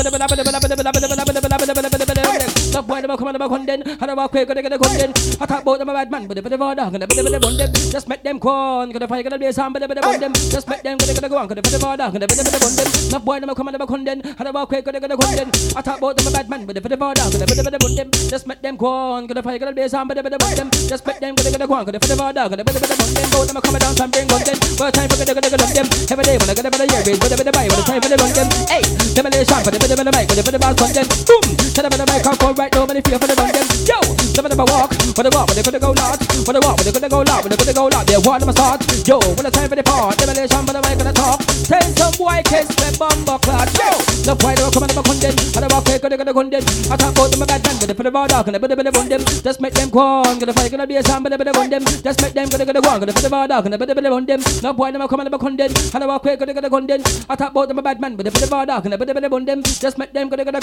bada. Stop boy, them come on, them condemn. How do I quick? Got to condemn. I talk about them a bad man, but the dog, and the bundem. Just make them corn. Got to fight, got to be a sound, but the bundem. Just make them get to go on. Got to the dog, and the bundem. Stop boy, them come on, them condemn. How do I quick? Got to condemn. I talk about them a bad man, but the dog, and the bundem. Just make them corn. Got to fight, got to be a sound, but the bundem. Just make them get to go on. Got to the dog, and the bundem. Both them come down and bring content. Well, time for them. Every day when I get about the year, but the buy, when the time for the bundem. Hey, demolition for the mic, for the ball content. Boom. Tell them the mic, I'll call right now, but if you for the bundem. Yo, some of them walk, but they could go loud. But they walk, but they could go loud, but they could go loud. They want them to start. Yo, when the time for the part, demolition for the mic, gonna talk. Tell some boy kids with bumbo cloud. Yo, the boy don't come on the content. And I walk quick, gonna content. I talk about them a bad man, but they put the bar dark and they put the bundem. Just make them go on, gonna fight, gonna be a sound, but they put the bundem. Just make them gonna go on, gonna put the bar dark and they put the bundem. No boy don't come on the content. And I walk quick, gonna content. I talk about them a bad man, but they put the bar dark and they put the bundem. Just make them gonna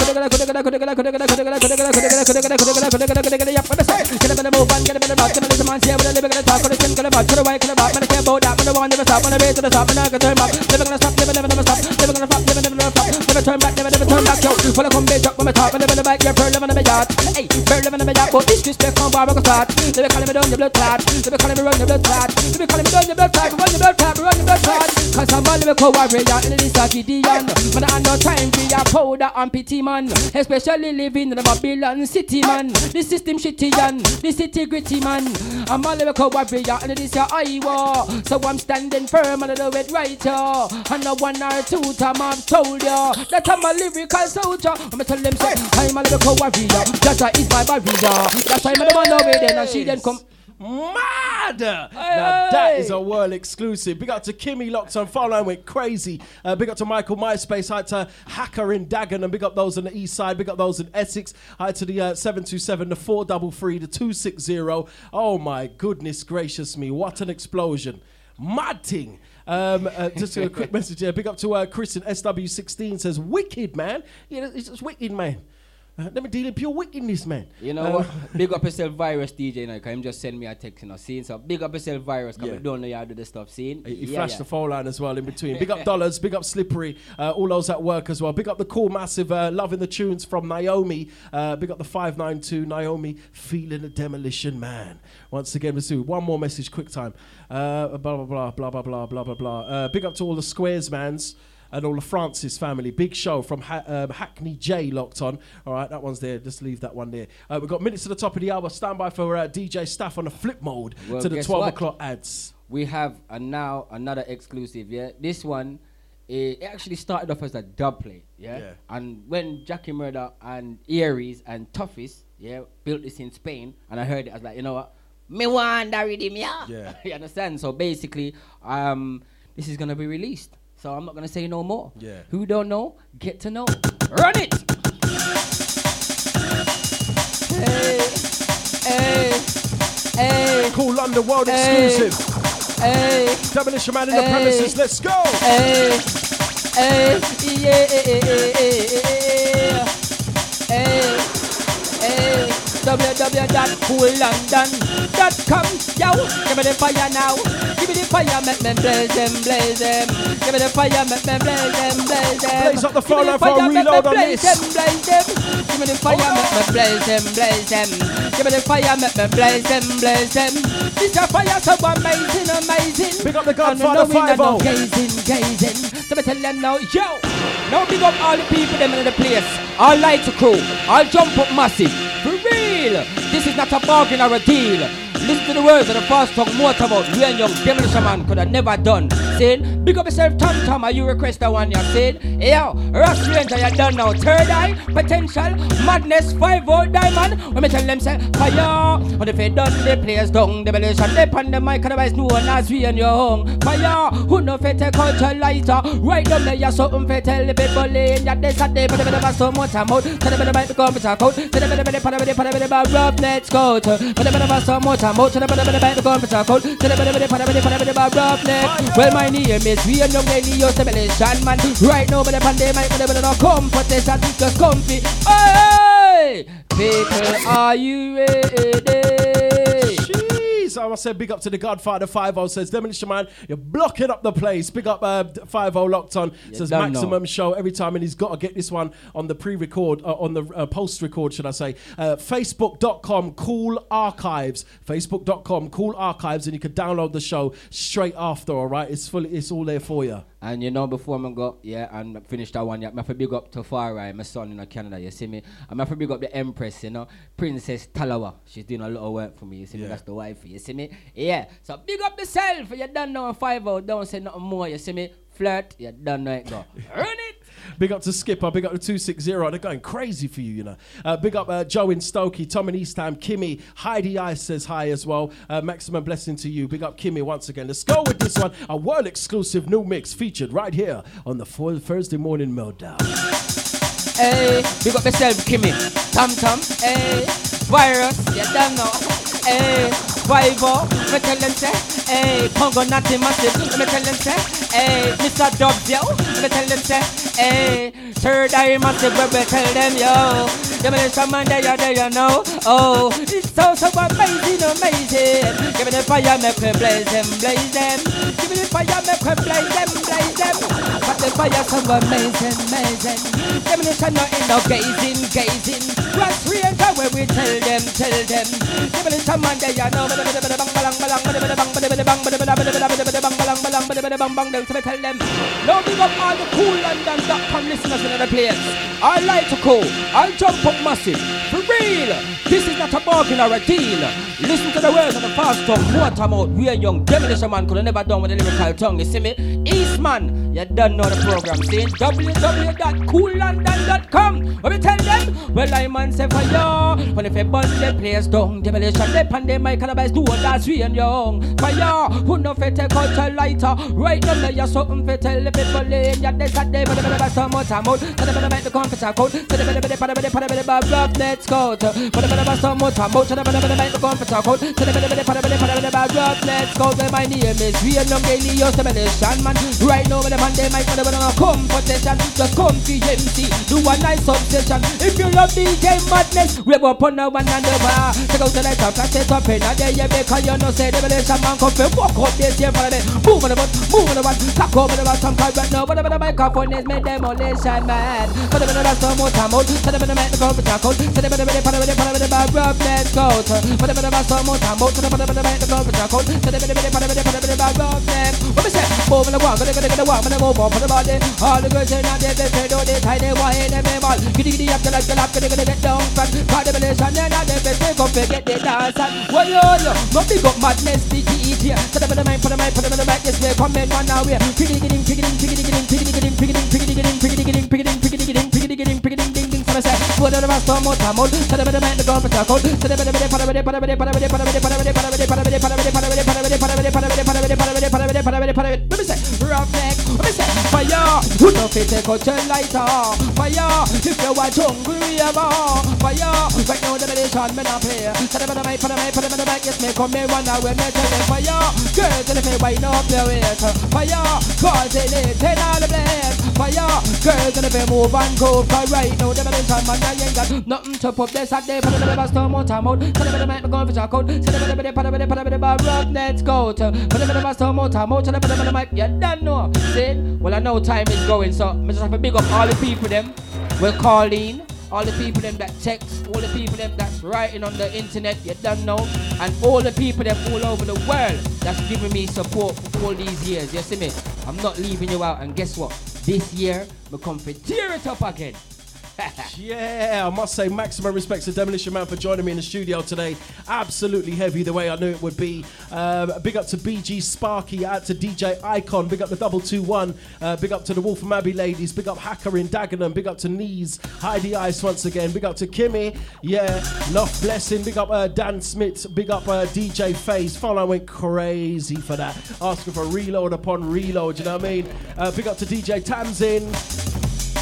get a better move on, get a better rock, get a better man, share with a living in a talk, with a skin, get a bot, get a white, get a bot, man, I can't bow down, man, I want never stop, when I raise to the top, and I can turn back, never gonna stop, never stop, never gonna stop, never stop, never turn back, never turn back, yo, when I come back, drop on my top, and never back, yeah, pearl living in my yard, hey, pearl living in my yard, but this respect on bar, I can start, they be calling me down the blood clot, they be calling me run the blood clot, they be calling me down the blood clot, run the blood clot, run the blood clot, cause I'm a lyrical warrior, in this Gideon, man, I no time for your powder and pity, man, especially living in the Babylon city, man, the system shitty, the city gritty, man. I'm a lyrical warrior and this your Iowa. So I'm standing firm and I do it right, yo. And no 1 or 2 time I've told you that I'm a lyrical soldier. I'ma tell them say I'm a lyrical warrior. Jaja is my warrior. That's why I'm the one over there and she then come. Mad! Now that is a world exclusive. Big up to Kimmy locked on phone line went crazy. Big up to Michael MySpace. Hi to Hacker in Dagon and big up those on the east side. Big up those in Essex. Hi to the 727, the 433, the 260. Oh my goodness gracious me! What an explosion! Mad thing. Just a quick message here. Big up to Chris in SW16 says wicked man. Yeah, it's just wicked man. Let me deal in pure wickedness, man. You know what? Big up yourself, Virus DJ, now, because him just send me a text, you know, seeing. So big up yourself, Virus, because we don't know you how to do the stuff, seeing. He flashed the phone line as well in between. Big up Dollars, big up Slippery, all those at work as well. Big up the cool, massive, loving the tunes from Naomi. Big up the 592, Naomi, feeling the demolition, man. Once again, let's do one more message, quick time. Blah, blah, blah, blah, blah, blah, blah, blah, blah. Big up to all the Squares, mans. And all the Francis family. Big show from Hackney J locked on. All right, that one's there. Just leave that one there. We've got minutes to the top of the hour. Stand by for DJ Staff on the flip mode to the 12 o'clock ads. We have now another exclusive, yeah? This one, it actually started off as a dub play, yeah? And when Jackie Murder and Aries and Toughest, yeah, built this in Spain, and I heard it, I was like, you know what? Me want that rhythm, yeah? You understand? So basically, this is going to be released. So I'm not going to say no more. Yeah. Who don't know, get to know. Run it! Hey. Cool London World exclusive. Hey. Demolition Man in the premises. Let's go. www.coollondon.com. Yo, give me the fire now. Give me the fire, make me blaze them, blaze them. Give me the fire, make me blaze them, blaze them. Blaze up the phone line for a reload on this. Blaze them. Give me the fire, make me blaze them, blaze them. Give me the fire, make me blaze them, blaze them. This a fire so amazing, amazing. Big up the Godfather 5-0. Gazing. So me tell them now, yo. Now big up all the people them in the place. All light to crew. All jump up massive. For real. This is not a bargain or a deal. Listen to the words of the fast talk motorboat. We and young Demolition Man could have never done. Saying, big up yourself, Tom, are you request that one? You're saying, yo, Ross Ranger, you done now. Third eye, potential, madness, 5-0 diamond. When me tell them, say, fire. When if they done, they players down. Demolition, they pan the mic, otherwise no one as we and your home. Fire, who no fit take culture lighter. Right down there, you're something fit tell the people in. Yeah, they said they put a bit of so much amount. Tell them about the computer code. Tell them about the rub, let's go. Put a bit of so much amount. Tell them about the computer code. Tell them about the rub, let's. Well, my name is we and young lady, you're Demolition Man. Right now, but the pandemic, but the no comfort, they start just comfy. Hey, people, are you ready? Jeez, I must say big up to the Godfather 5-0. Says Demolition Man, you're blocking up the place. Big up 5-0 locked on. Says maximum show every time, and he's got to get this one on the pre-record, on the post-record, should I say. Facebook.com Cool Archives. Facebook.com Cool Archives, and you can download the show straight after. All right, it's all there for you. And you know, before I go, and finish that one, I have to big up to Farai, my son in Canada, you see me? I have to big up the Empress, you know, Princess Talawa. She's doing a lot of work for me, you see me? That's the wife, you see me? Yeah, so big up yourself, you done know 5-0, don't say nothing more, you see me? Flirt, you done know it go. Run it! Big up to Skipper, big up to 260. They're going crazy for you, you know. Big up Joe in Stokey, Tom in Eastham, Kimmy, Heidi Ice says hi as well. Maximum blessing to you. Big up Kimmy once again. Let's go with this one. A world exclusive new mix featured right here on the Thursday Morning Meltdown. Hey, big up yourself, Kimmy. Tom, hey, Virus, you don't know. Hey, 5-0, me tell them say, hey, Congo Natty Massive, me tell them say, hey, Mr. Dubs, yo, me tell them say, hey, Third Eye Massive, we tell them, yo, Demolition Man, there you know, oh, it's so amazing, amazing. Give me the fire, make me blaze them, blaze them. Give me the fire, make me blaze them, blaze them. But the fire so amazing, amazing. Demolition not in no gazing. Ross Ranger, where we tell them. Demolition Man, there you know, so we tell them. Now big up all the Cool London.com listeners in the place. I like to cool, I jump up massive, for real. This is not a bargain or a deal. Listen to the words of the fast talk, motorboat. We are young Demolition Man could have never done with the lyrical tongue. You see me? Eastman, you don't know the program. See www.coollondon.com. When we tell them, well I man say for you. When if a bun the place down, Demolition they pan the mic and about do that's we and young. For you, who no fit take out a lighter. Right now you're something fit tell the people in ya this at day, but the so much amount. So the make the computer code. So the let's go. But the so much amount. So the make the computer code. So the let's go. My name is we and young Gailey, you're Demolition Man. Right now with them and they might put them on a competition. Just come to MC, do a nice obsession. If you love DJ Madness, rev up on the one and the bar. Take out the light and flash it up in a day. Because you know say the relation man come for walk up this year for the day. Move on the butt, move on the one. Cock over the bottom card right now. But the microphone is made demolition man. But the bit of some more time out. So the bit of the go for tackle. So the bit of the bar rub, let's go. But the bit of some more time out. So the bit of the go for tackle. So the bit of the bar rub, let's go. What we say? Move on the one, gonna walk, gonna move on for the body. All the girls in there, they do this, hide they want in them all. Giddy up, gonna get down fat. Call the relation, then they take up, get the dance. Well, yo, no big up Madness, big eat here. So the bit of the mic, this way, come in one now, we're piggy getting. So I say, put the rest of more time out. So the bit of the girl for tackle. So the bit of let me say, rough neck, let me say, fire, who don't fit take out your lighter, fire, if you want hungry about, fire, right now the medicine men are play, so the mic, put the mic, yes, me come here one hour, me tell them fire, girls in the face, wind up your waist, fire, cause it is, turn all the blame, fire, girls in the face, move and go, for right now the medicine man, I ain't got nothing to put this at day, put the best of more time out, so the mic, go for chocolate, so the let's go, put the best of more time out, so the mic, you don't know. See? Well, I know time is going, so I just have to big up all the people them will call in, all the people them that text, all the people them that's writing on the internet, you don't know, and all the people them all over the world that's giving me support for all these years. You see me? I'm not leaving you out, and guess what? This year, we come for tear it up again. Yeah, I must say maximum respect to Demolition Man for joining me in the studio today. Absolutely heavy the way I knew it would be. Big up to BG Sparky, out to DJ Icon, big up to 221, big up to the Wolf of Abbey ladies, big up Hacker in Dagenham, big up to Knees, Heidi Ice once again, big up to Kimmy, yeah, Enough Blessing, big up Dan Smith, big up DJ FaZe. Follow went crazy for that, asking for reload upon reload, you know what I mean? Big up to DJ Tamsin.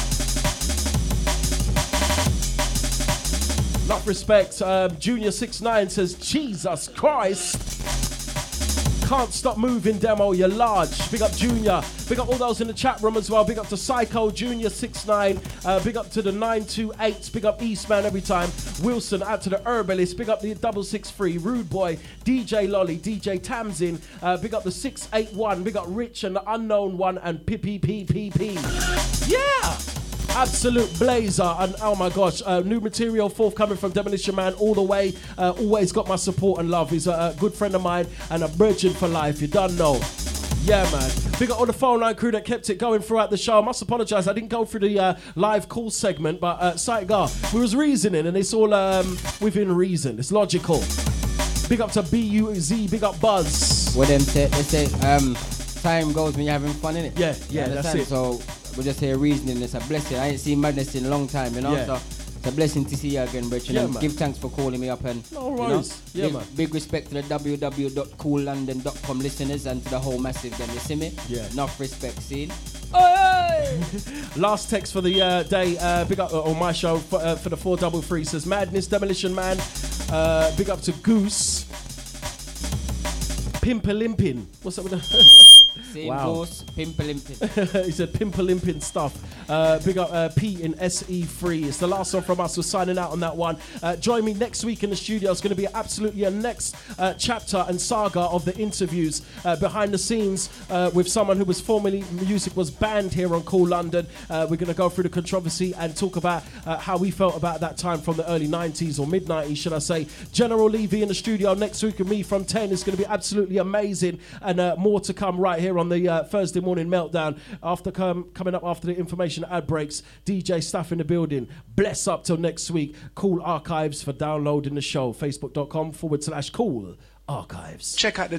Enough respect. Junior 69 says, Jesus Christ. Can't stop moving, demo, you're large. Big up Junior. Big up all those in the chat room as well. Big up to Psycho, Junior 69. Big up to the 928. Big up Eastman every time. Wilson, out to the Herbalist. Big up the 663. Rude Boy, DJ Lolly, DJ Tamsin. Big up the 681. Big up Rich and the Unknown One and PPPPP. Yeah! Absolute blazer, and oh my gosh, new material forthcoming from Demolition Man all the way. Always got my support and love. He's a good friend of mine and a virgin for life. You don't know. Yeah, man. Big up all the phone line crew that kept it going throughout the show. I must apologise, I didn't go through the live call segment, but Sightgar, we was reasoning, and it's all within reason. It's logical. Big up to BUZ, big up Buzz. What them say? They say time goes when you're having fun, innit? Yeah, that's it. So we're just here reasoning. It's a blessing. I ain't seen Madness in a long time, you know. Yeah. So it's a blessing to see you again, Rich. Yeah, And man. give thanks for calling me up and No worries. you know, Yeah, man. big respect to the www.coollondon.com listeners and to the whole massive them. You see me? Yeah. Enough respect, scene. Last text for the day, big up on my show for the 433 says Madness, Demolition Man. Big up to Goose. Pimpalimpin. What's up with the Same goes, pimpalimpin. He said pimpalimpin stuff. Big up Pete in SE3. It's the last one from us. We're signing out on that one. Join me next week in the studio. It's going to be absolutely a next chapter and saga of the interviews behind the scenes with someone who was formerly music was banned here on Cool London. We're going to go through the controversy and talk about how we felt about that time from the early 90s or mid 90s, should I say. General Levy in the studio next week with me from 10. It's going to be absolutely amazing, and more to come right here on the Thursday morning meltdown. After coming up after the information ad breaks, DJ Staff in the building. Bless up till next week. Cool Archives for downloading the show. Facebook.com/Cool Archives. Check out the